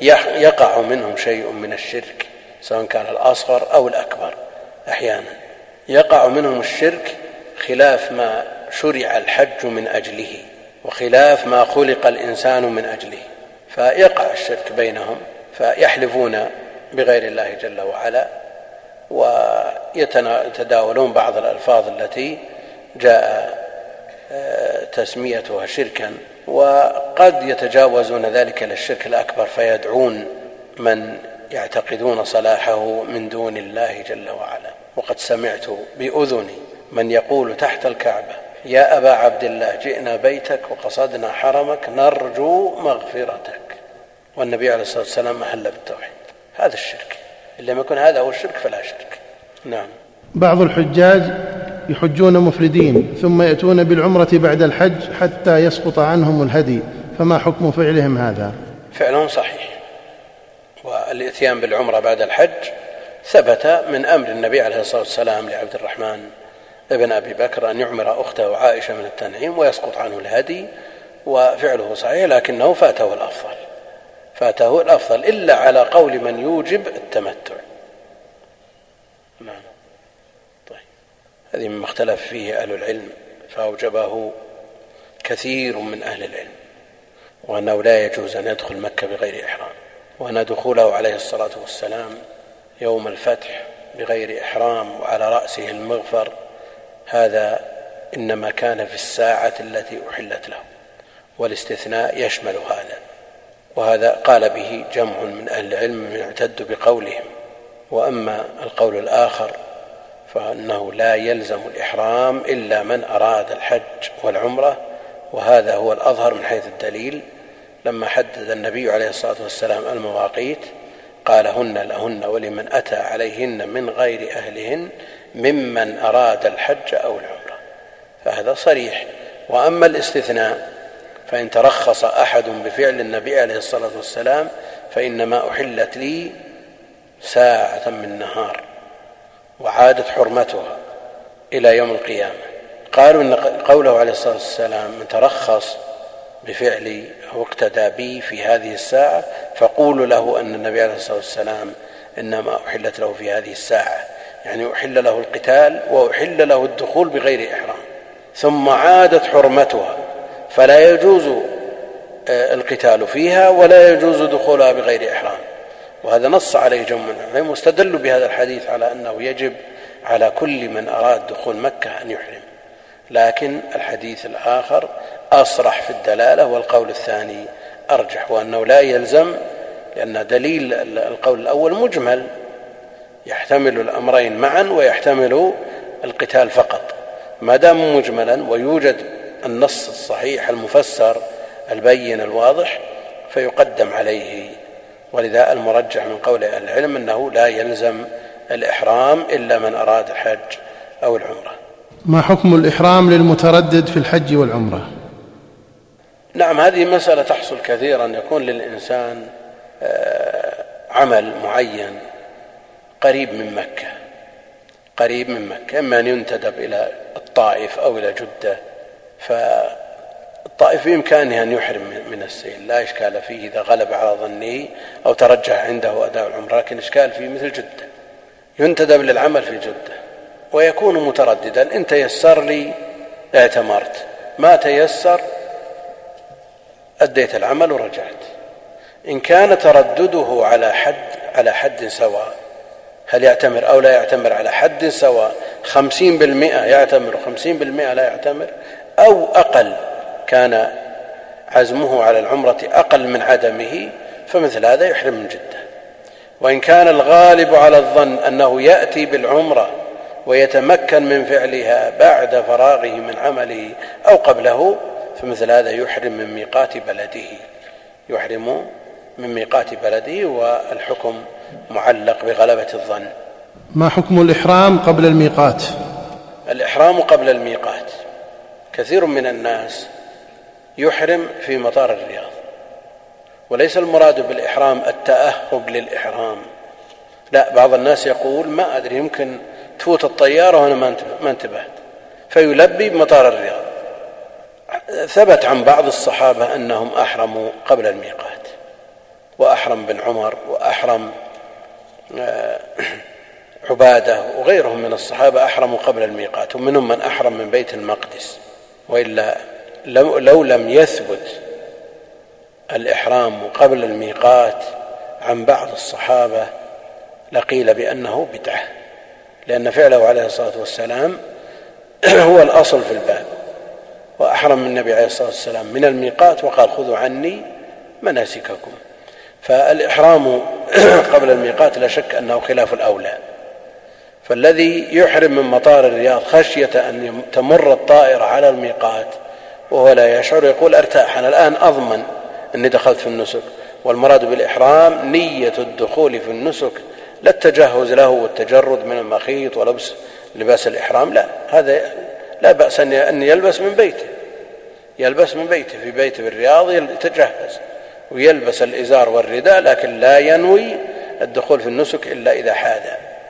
يقع منهم شيء من الشرك، سواء كان الأصغر أو الأكبر. أحيانا يقع منهم الشرك خلاف ما شرع الحج من أجله وخلاف ما خلق الإنسان من أجله، فيقع الشرك بينهم، فيحلفون بغير الله جل وعلا ويتداولون بعض الألفاظ التي جاء تسميتها شركا، وقد يتجاوزون ذلك للشرك الأكبر فيدعون من يعتقدون صلاحه من دون الله جل وعلا. وقد سمعت بأذني من يقول تحت الكعبة: يا أبا عبد الله جئنا بيتك وقصدنا حرمك نرجو مغفرتك، والنبي عليه الصلاة والسلام أحل بالتوحيد. هذا الشرك، إلا ما يكون هذا هو الشرك فلا شرك. نعم. بعض الحجاج يحجون مفردين ثم يأتون بالعمرة بعد الحج حتى يسقط عنهم الهدي، فما حكم فعلهم هذا؟ فعلهم صحيح، والإتيان بالعمرة بعد الحج ثبت من أمر النبي عليه الصلاة والسلام لعبد الرحمن ابن أبي بكر أن يعمر أخته عائشة من التنعيم ويسقط عنه الهدي، وفعله صحيح، لكنه فاته الأفضل إلا على قول من يوجب التمتع. نعم. طيب، هذه مما اختلف فيه أهل العلم، فأوجبه كثير من أهل العلم، وأنه لا يجوز أن يدخل مكة بغير إحرام، وأن دخوله عليه الصلاة والسلام يوم الفتح بغير إحرام وعلى رأسه المغفر هذا إنما كان في الساعة التي أحلت له، والاستثناء يشمل هذا، وهذا قال به جمع من أهل العلم يعتد بقولهم. وأما القول الآخر فأنه لا يلزم الإحرام إلا من أراد الحج والعمرة، وهذا هو الأظهر من حيث الدليل. لما حدد النبي عليه الصلاة والسلام المواقيت قال: هن لهن ولمن أتى عليهن من غير أهلهن ممن أراد الحج أو العمرة، فهذا صريح. وأما الاستثناء فإن ترخص أحد بفعل النبي عليه الصلاة والسلام فإنما أحلت لي ساعة من نهار وعادت حرمتها إلى يوم القيامة، قالوا إن قوله عليه الصلاة والسلام من ترخص بفعلي أو اقتدى بي في هذه الساعة فقولوا له أن النبي عليه الصلاة والسلام إنما أحلت له في هذه الساعة، يعني أحل له القتال وأحل له الدخول بغير إحرام، ثم عادت حرمتها فلا يجوز القتال فيها ولا يجوز دخولها بغير إحرام. وهذا نص عليه جمع من العلماء واستدلوا بهذا الحديث على أنه يجب على كل من أراد دخول مكة أن يحرم، لكن الحديث الآخر أصرح في الدلالة والقول الثاني أرجح، وأنه لا يلزم، لأن دليل القول الأول مجمل يحتمل الأمرين معا ويحتمل القتال فقط، ما دام مجملا ويوجد النص الصحيح المفسر البين الواضح فيقدم عليه. ولذا المرجح من قول أهل العلم أنه لا يلزم الإحرام إلا من أراد الحج أو العمرة. ما حكم الإحرام للمتردد في الحج والعمرة؟ نعم، هذه مسألة تحصل كثيرا، يكون للإنسان عمل معين قريب من مكة، إما أن ينتدب إلى الطائف أو إلى جدة، فالطائف بإمكانه أن يحرم من السيل لا إشكال فيه إذا غلب على ظنه أو ترجح عنده أداء العمرة، لكن إشكال فيه مثل جدة، ينتدب للعمل في جدة ويكون مترددا، إن تيسر لي اعتمرت، ما تيسر أديت العمل ورجعت. إن كان تردده على حد سواء، هل يعتمر أو لا يعتمر على حد سواء، 50% يعتمر و50% لا يعتمر، أو أقل، كان عزمه على العمرة أقل من عدمه، فمثل هذا يحرم من جدة. وإن كان الغالب على الظن أنه يأتي بالعمرة ويتمكن من فعلها بعد فراغه من عمله أو قبله، فمثل هذا يحرم من ميقات بلده، والحكم معلق بغلبة الظن. ما حكم الإحرام قبل الميقات؟ الإحرام قبل الميقات، كثير من الناس يحرم في مطار الرياض، وليس المراد بالإحرام التأهب للإحرام، لا، بعض الناس يقول ما أدري يمكن تفوت الطيارة وأنا ما انتبهت، فيلبي بمطار الرياض. ثبت عن بعض الصحابة أنهم أحرموا قبل الميقات، وأحرم بن عمر وأحرم عبادة وغيرهم من الصحابة أحرموا قبل الميقات، ومنهم من أحرم من بيت المقدس. وإلا لو لم يثبت الإحرام قبل الميقات عن بعض الصحابة لقيل بأنه بدعة، لأن فعله عليه الصلاة والسلام هو الأصل في الباب، وأحرم النبي عليه الصلاة والسلام من الميقات وقال خذوا عني مناسككم. فالإحرام قبل الميقات لا شك أنه خلاف الأولى، فالذي يحرم من مطار الرياض خشية أن تمر الطائرة على الميقات وهو لا يشعر يقول ارتاح، أنا الآن أضمن أني دخلت في النسك. والمراد بالإحرام نية الدخول في النسك، لا التجهز له والتجرد من المخيط ولبس لباس الإحرام، لا، هذا لا بأس أن يلبس من بيته في بيته بالرياض يتجهز ويلبس الإزار والرداء، لكن لا ينوي الدخول في النسك إلا إذا حاذ.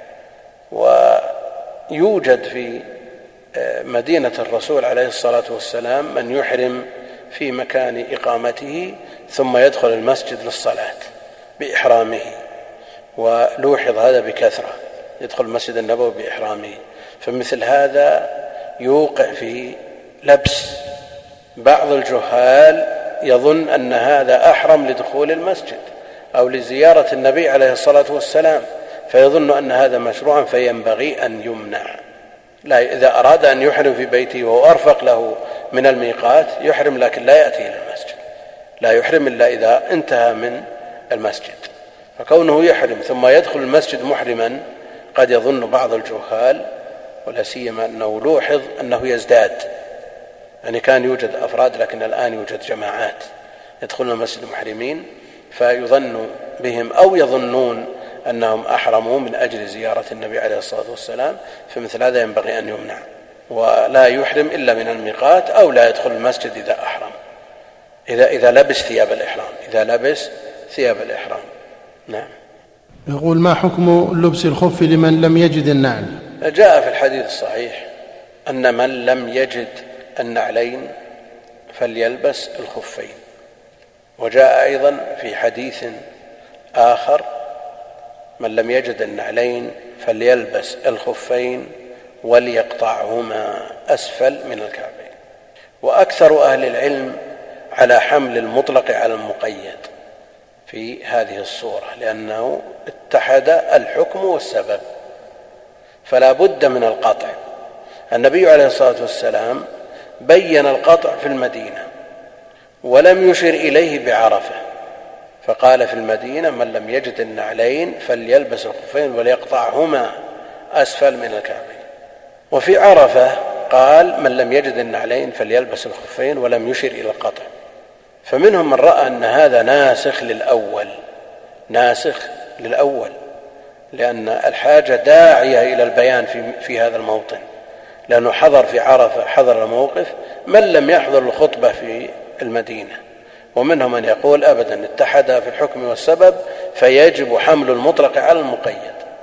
ويوجد في مدينة الرسول عليه الصلاة والسلام من يحرم في مكان إقامته ثم يدخل المسجد للصلاة بإحرامه، ولوحظ هذا بكثرة، يدخل المسجد النبوي بإحرامه، فمثل هذا يوقع في لبس. بعض الجهال يظن أن هذا أحرم لدخول المسجد أو لزيارة النبي عليه الصلاة والسلام، فيظن أن هذا مشروعا فينبغي أن يمنع. لا، إذا أراد أن يحرم في بيته وهو أرفق له من الميقات يحرم، لكن لا يأتي إلى المسجد، لا يحرم إلا إذا انتهى من المسجد. فكونه يحرم ثم يدخل المسجد محرما قد يظن بعض الجهال، ولا سيما أنه لوحظ أنه يزداد، يعني كان يوجد أفراد لكن الآن يوجد جماعات يدخلون المسجد محرمين، فيظن بهم أو يظنون أنهم أحرموا من أجل زيارة النبي عليه الصلاة والسلام، فمثل هذا ينبغي أن يمنع، ولا يحرم إلا من الميقات، أو لا يدخل المسجد إذا أحرم، إذا لبس ثياب الإحرام. نعم. يقول ما حكم لبس الخف لمن لم يجد النعل؟ جاء في الحديث الصحيح أن من لم يجد النعلين فليلبس الخفين. وجاء أيضا في حديث آخر: من لم يجد النعلين فليلبس الخفين وليقطعهما أسفل من الكعبين. وأكثر أهل العلم على حمل المطلق على المقيد في هذه الصورة، لأنه اتحد الحكم والسبب، فلا بد من القطع. النبي عليه الصلاة والسلام بين القطع في المدينة ولم يشر إليه بعرفة، فقال في المدينة: من لم يجد النعلين فليلبس الخفين وليقطعهما أسفل من الكعبين. وفي عرفة قال: من لم يجد النعلين فليلبس الخفين، ولم يشر إلى القطع. فمنهم من رأى أن هذا ناسخ للأول، لأن الحاجة داعية إلى البيان في هذا الموطن، لأنه حضر في عرفة، حضر الموقف من لم يحضر الخطبة في المدينة. ومنهم من يقول أبدا، اتحد في الحكم والسبب فيجب حمل المطلق على المقيد،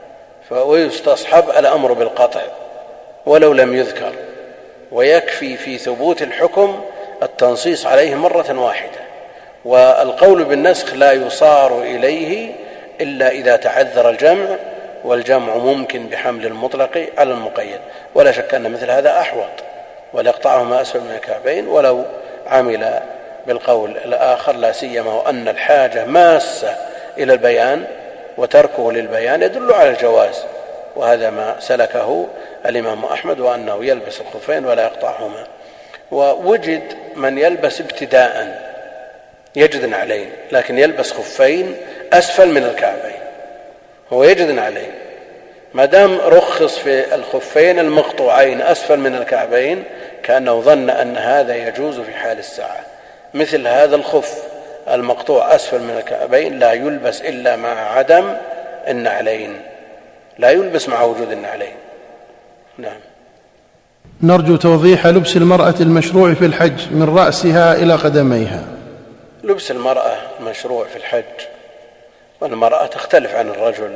ويستصحب الأمر بالقطع ولو لم يذكر، ويكفي في ثبوت الحكم التنصيص عليه مرة واحدة. والقول بالنسخ لا يصار إليه إلا إذا تعذر الجمع، والجمع ممكن بحمل المطلق على المقيد. ولا شك أن مثل هذا أحوط، وليقطعهما أسفل من الكعبين، ولو عمل بالقول الآخر، لا سيما وأن الحاجة ماسة إلى البيان، وتركه للبيان يدل على الجواز. وهذا ما سلكه الإمام أحمد، وأنه يلبس الخفين ولا يقطعهما. ووجد من يلبس ابتداء، يجد نعلين لكن يلبس خفين أسفل من الكعبين، هو يجد نعلين، ما دام رخص في الخفين المقطوعين أسفل من الكعبين كأنه ظن أن هذا يجوز في حال الساعة. مثل هذا الخف المقطوع أسفل من الكعبين لا يلبس إلا مع عدم النعلين، لا يلبس مع وجود النعلين. نعم. نرجو توضيح لبس المرأة المشروع في الحج من رأسها إلى قدميها. لبس المرأة المشروع في الحج، والمرأة تختلف عن الرجل،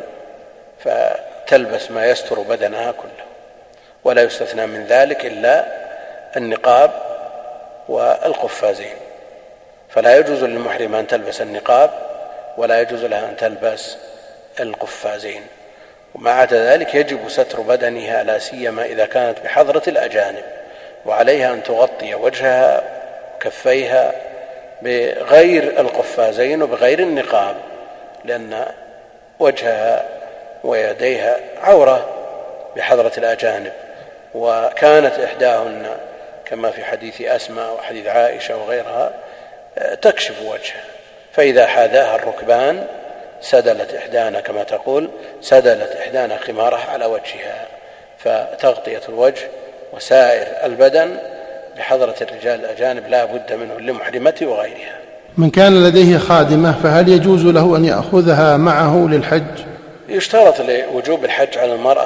فتلبس ما يستر بدنها كله، ولا يستثنى من ذلك إلا النقاب والقفازين. فلا يجوز للمحرم أن تلبس النقاب، ولا يجوز لها أن تلبس القفازين. ومع عدا ذلك يجب ستر بدنها، لا سيما إذا كانت بحضرة الأجانب، وعليها أن تغطي وجهها وكفيها بغير القفازين وبغير النقاب، لأن وجهها ويديها عورة بحضرة الأجانب. وكانت إحداهن كما في حديث أسماء وحديث عائشة وغيرها تكشف وجهها، فإذا حاذاها الركبان سدلت إحدانا، كما تقول سدلت إحدانا خمارها على وجهها. فتغطية الوجه وسائر البدن بحضرة الرجال الأجانب لا بد منه لمحرمته وغيرها. من كان لديه خادمة فهل يجوز له أن يأخذها معه للحج؟ يشترط لوجوب الحج على المرأة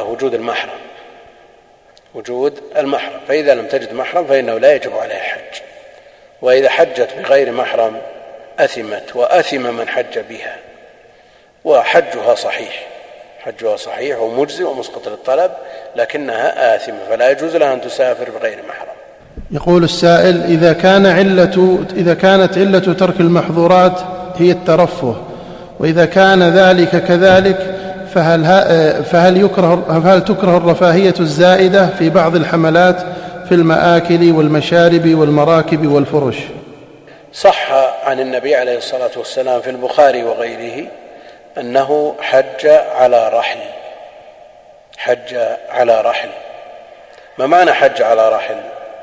وجود المحرم، فإذا لم تجد محرم فإنه لا يجب عليه الحج. وإذا حجت بغير محرم أثمت وأثم من حج بها، وحجها صحيح ومجزي ومسقط للطلب، لكنها آثمة، فلا يجوز لها أن تسافر بغير محرم. يقول السائل: إذا كانت علة ترك المحظورات هي الترفه، وإذا كان ذلك كذلك، فهل تكره الرفاهية الزائدة في بعض الحملات في المآكل والمشارب والمراكب والفرش؟ صح عن النبي عليه الصلاة والسلام في البخاري وغيره أنه حج على رحل. ما معنى حج على رحل؟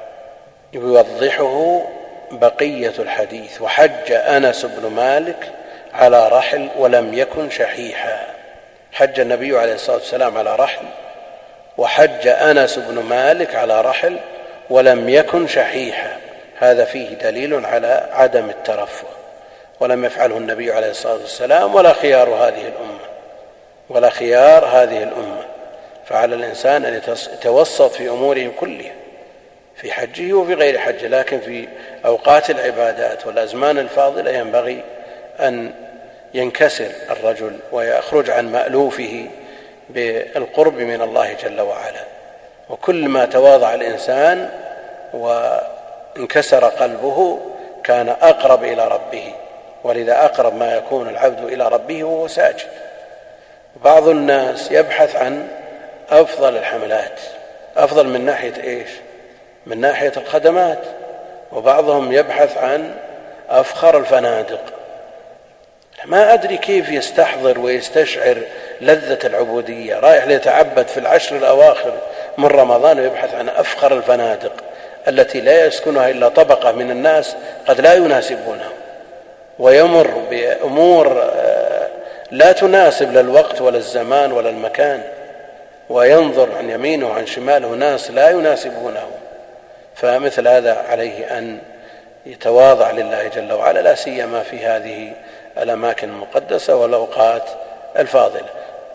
يوضحه بقية الحديث: وحج أنس بن مالك على رحل ولم يكن شحيحا. حج النبي عليه الصلاة والسلام على رحل، وحج أنس بن مالك على رحل ولم يكن شحيحا. هذا فيه دليل على عدم الترفه، ولم يفعله النبي عليه الصلاة والسلام ولا خيار هذه الأمة. فعلى الإنسان أن يتوسط في أموره كلها، في حجه وفي غير حجه، لكن في أوقات العبادات والأزمان الفاضلة ينبغي أن ينكسر الرجل ويخرج عن مألوفه بالقرب من الله جل وعلا. وكل ما تواضع الإنسان وانكسر قلبه كان أقرب إلى ربه، ولذا أقرب ما يكون العبد إلى ربه وهو ساجد. بعض الناس يبحث عن أفضل الحملات، أفضل من ناحية إيش؟ من ناحية الخدمات. وبعضهم يبحث عن أفخر الفنادق. ما أدري كيف يستحضر ويستشعر لذة العبودية، رايح ليتعبد في العشر الأواخر من رمضان ويبحث عن أفخر الفنادق التي لا يسكنها إلا طبقة من الناس قد لا يناسبونه، ويمر بأمور لا تناسب لا الوقت ولا الزمان ولا المكان، وينظر عن يمينه وعن شماله ناس لا يناسبونه. فمثل هذا عليه أن يتواضع لله جل وعلا، لا سيما في هذه الأماكن المقدسة والأوقات الفاضلة.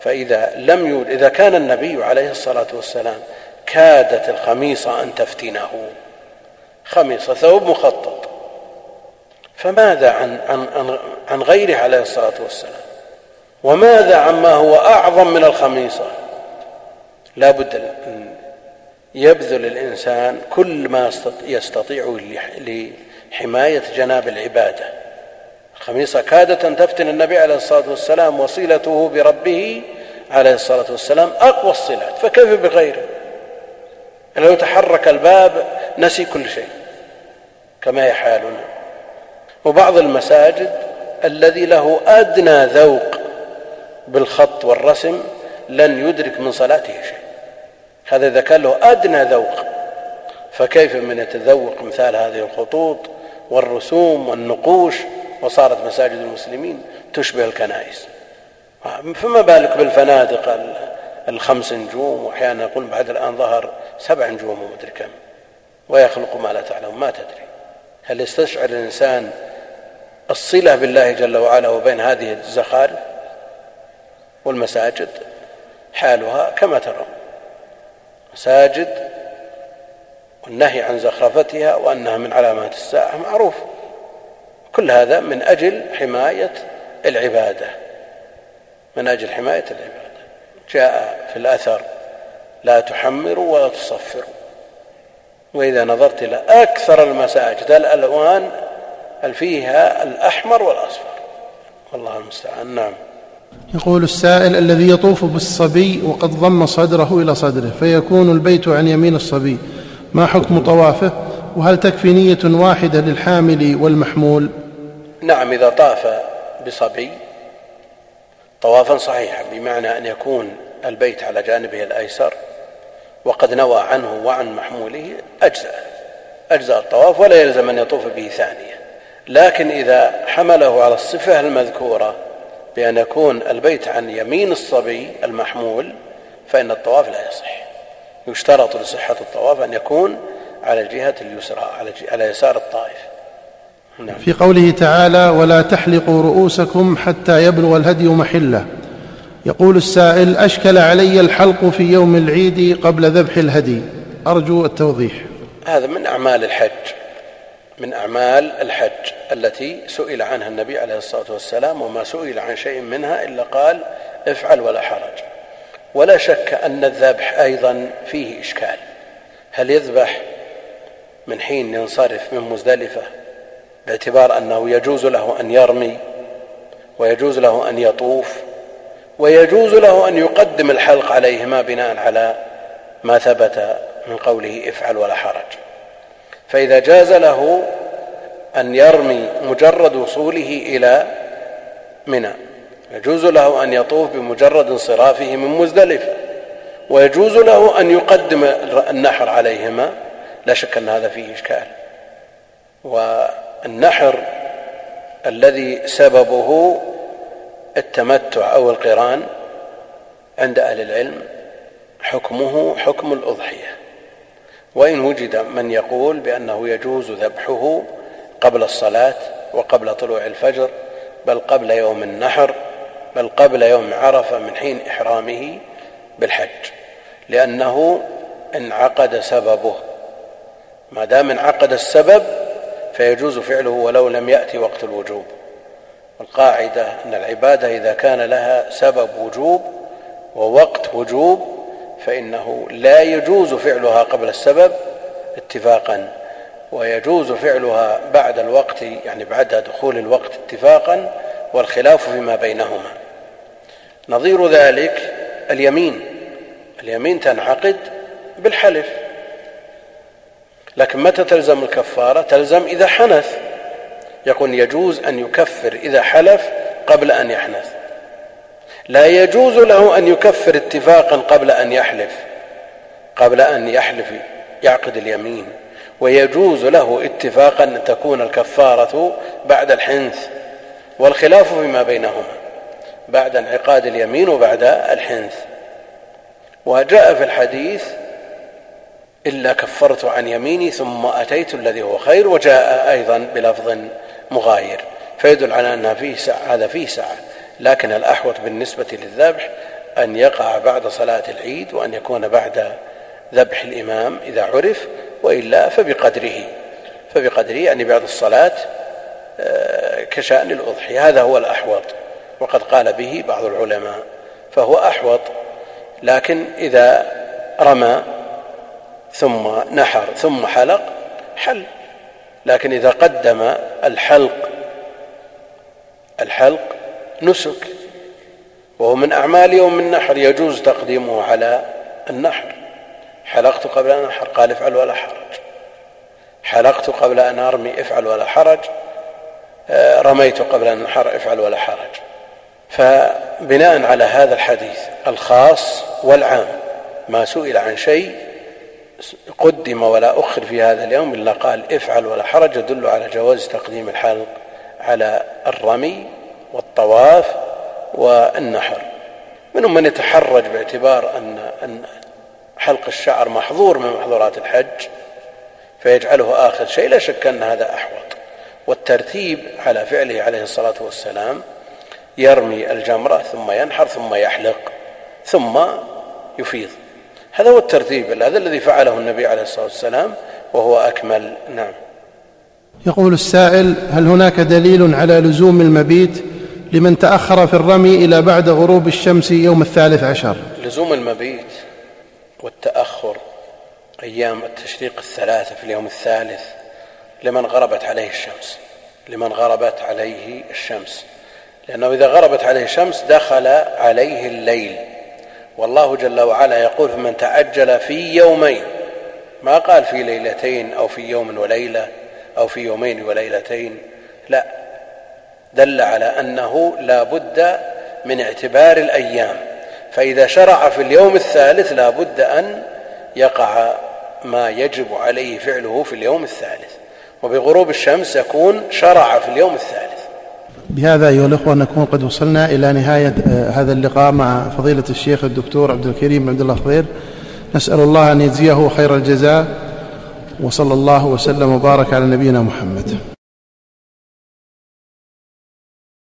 إذا كان النبي عليه الصلاة والسلام كادت الخميصة أن تفتنه، خميصة ثوب مخطط، فماذا عن غيره عليه الصلاة والسلام؟ وماذا عما هو أعظم من الخميصة؟ لا بد أن يبذل الإنسان كل ما يستطيع لحماية جناب العبادة. الخميصة كادت أن تفتن النبي عليه الصلاة والسلام، وصلته بربه عليه الصلاة والسلام أقوى الصلات، فكيف بغيره؟ لو تحرك الباب نسي كل شيء كما هي حالنا. وبعض المساجد الذي له أدنى ذوق بالخط والرسم لن يدرك من صلاته شيء، هذا إذا كان له أدنى ذوق، فكيف من يتذوق مثال هذه الخطوط والرسوم والنقوش؟ وصارت مساجد المسلمين تشبه الكنائس، فما بالك بالفنادق ال5 نجوم، وأحيانا يقول بعد الآن ظهر 7 نجوم ومدري كم، ويخلق ما لا تعلم. ما تدري هل يستشعر الإنسان الصلة بالله جل وعلا وبين هذه الزخارف؟ والمساجد حالها كما ترون، مساجد والنهي عن زخرفتها وأنها من علامات الساعة معروف، كل هذا من أجل حماية العبادة، من أجل حماية العبادة. جاء في الأثر: لا تحمروا ولا تصفروا. وإذا نظرت إلى أكثر المساجد الألوان فيها الأحمر والأصفر، والله المستعان. نعم. يقول السائل: الذي يطوف بالصبي وقد ضم صدره إلى صدره فيكون البيت عن يمين الصبي، ما حكم طوافه؟ وهل تكفي نية واحدة للحامل والمحمول؟ نعم، إذا طاف بصبي طوافا صحيحا، بمعنى أن يكون البيت على جانبه الأيسر وقد نوى عنه وعن محموله أجزاء الطواف، ولا يلزم أن يطوف به ثانية. لكن إذا حمله على الصفة المذكورة بأن يكون البيت عن يمين الصبي المحمول فإن الطواف لا يصح. يشترط لصحة الطواف أن يكون على الجهة اليسرى، على يسار الطائف. نعم. في قوله تعالى: ولا تحلقوا رؤوسكم حتى يبلغ الهدي محله، يقول السائل: أشكل علي الحلق في يوم العيد قبل ذبح الهدي، أرجو التوضيح. هذا من أعمال الحج التي سئل عنها النبي عليه الصلاة والسلام، وما سئل عن شيء منها إلا قال: افعل ولا حرج. ولا شك أن الذبح أيضا فيه إشكال، هل يذبح من حين ينصرف من مزدلفة، باعتبار أنه يجوز له أن يرمي ويجوز له أن يطوف ويجوز له أن يقدم الحلق عليهما بناء على ما ثبت من قوله افعل ولا حرج؟ فإذا جاز له أن يرمي مجرد وصوله إلى منى، يجوز له أن يطوف بمجرد انصرافه من مزدلفة، ويجوز له أن يقدم النحر عليهما، لا شك أن هذا فيه إشكال. والنحر الذي سببه التمتع أو القران عند أهل العلم حكمه حكم الأضحية، وإن وجد من يقول بأنه يجوز ذبحه قبل الصلاة وقبل طلوع الفجر، بل قبل يوم النحر، بل قبل يوم عرفة من حين إحرامه بالحج، لأنه انعقد سببه. ما دام انعقد السبب فيجوز فعله ولو لم يأتي وقت الوجوب. القاعدة أن العبادة إذا كان لها سبب وجوب ووقت وجوب فإنه لا يجوز فعلها قبل السبب اتفاقا، ويجوز فعلها بعد الوقت، يعني بعد دخول الوقت اتفاقا، والخلاف فيما بينهما. نظير ذلك اليمين تنعقد بالحلف، لكن متى تلزم الكفارة؟ تلزم إذا حنث. يكون يجوز أن يكفر إذا حلف قبل أن يحنث، لا يجوز له أن يكفر اتفاقا قبل أن يحلف يعقد اليمين، ويجوز له اتفاقا أن تكون الكفارة بعد الحنث، والخلاف فيما بينهما بعد انعقاد اليمين وبعد الحنث. وجاء في الحديث إلا كفرت عن يميني ثم أتيت الذي هو خير، وجاء أيضا بلفظ مغاير، فيدل على أنها فيه سعة، هذا فيه سعة. لكن الأحوط بالنسبة للذبح أن يقع بعد صلاة العيد، وأن يكون بعد ذبح الإمام إذا عرف، وإلا فبقدره يعني بعد الصلاة كشأن الأضحية. هذا هو الأحوط، وقد قال به بعض العلماء، فهو أحوط. لكن إذا رمى ثم نحر ثم حلق حل، لكن إذا قدم الحلق نسك، وهو من أعمال يوم النحر، يجوز تقديمه على النحر. حلقت قبل أن أنحر، قال افعل ولا حرج. حلقت قبل أن أرمي، افعل ولا حرج. رميت قبل أن أنحر، افعل ولا حرج. فبناء على هذا الحديث الخاص والعام، ما سئل عن شيء قدم ولا أخر في هذا اليوم إلا قال افعل ولا حرج، يدل على جواز تقديم الحلق على الرمي والطواف والنحر. منهم من يتحرج باعتبار أن حلق الشعر محظور من محظورات الحج فيجعله آخر شيء. لا شك أن هذا أحوط، والترتيب على فعله عليه الصلاة والسلام: يرمي الجمرة ثم ينحر ثم يحلق ثم يفيض. هذا هو الترتيب، هذا الذي فعله النبي عليه الصلاة والسلام، وهو أكمل. نعم. يقول السائل: هل هناك دليل على لزوم المبيت لمن تأخر في الرمي إلى بعد غروب الشمس يوم 13؟ لزوم المبيت والتأخر أيام التشريق 3 في اليوم 3 لمن غربت عليه الشمس، لأنه إذا غربت عليه الشمس دخل عليه الليل، والله جل وعلا يقول: فمن تعجل في يومين، ما قال في ليلتين أو في يوم وليلة أو في يومين وليلتين، لا، دل على أنه لا بد من اعتبار الأيام. فإذا شرع في اليوم 3 لا بد أن يقع ما يجب عليه فعله في اليوم 3، وبغروب الشمس يكون شرع في اليوم 3. بهذا أيها الأخوة نكون قد وصلنا إلى نهاية هذا اللقاء مع فضيلة الشيخ الدكتور عبد الكريم بن عبد الله خضير، نسأل الله أن يجزيه خير الجزاء، وصلى الله وسلم وبارك على نبينا محمد.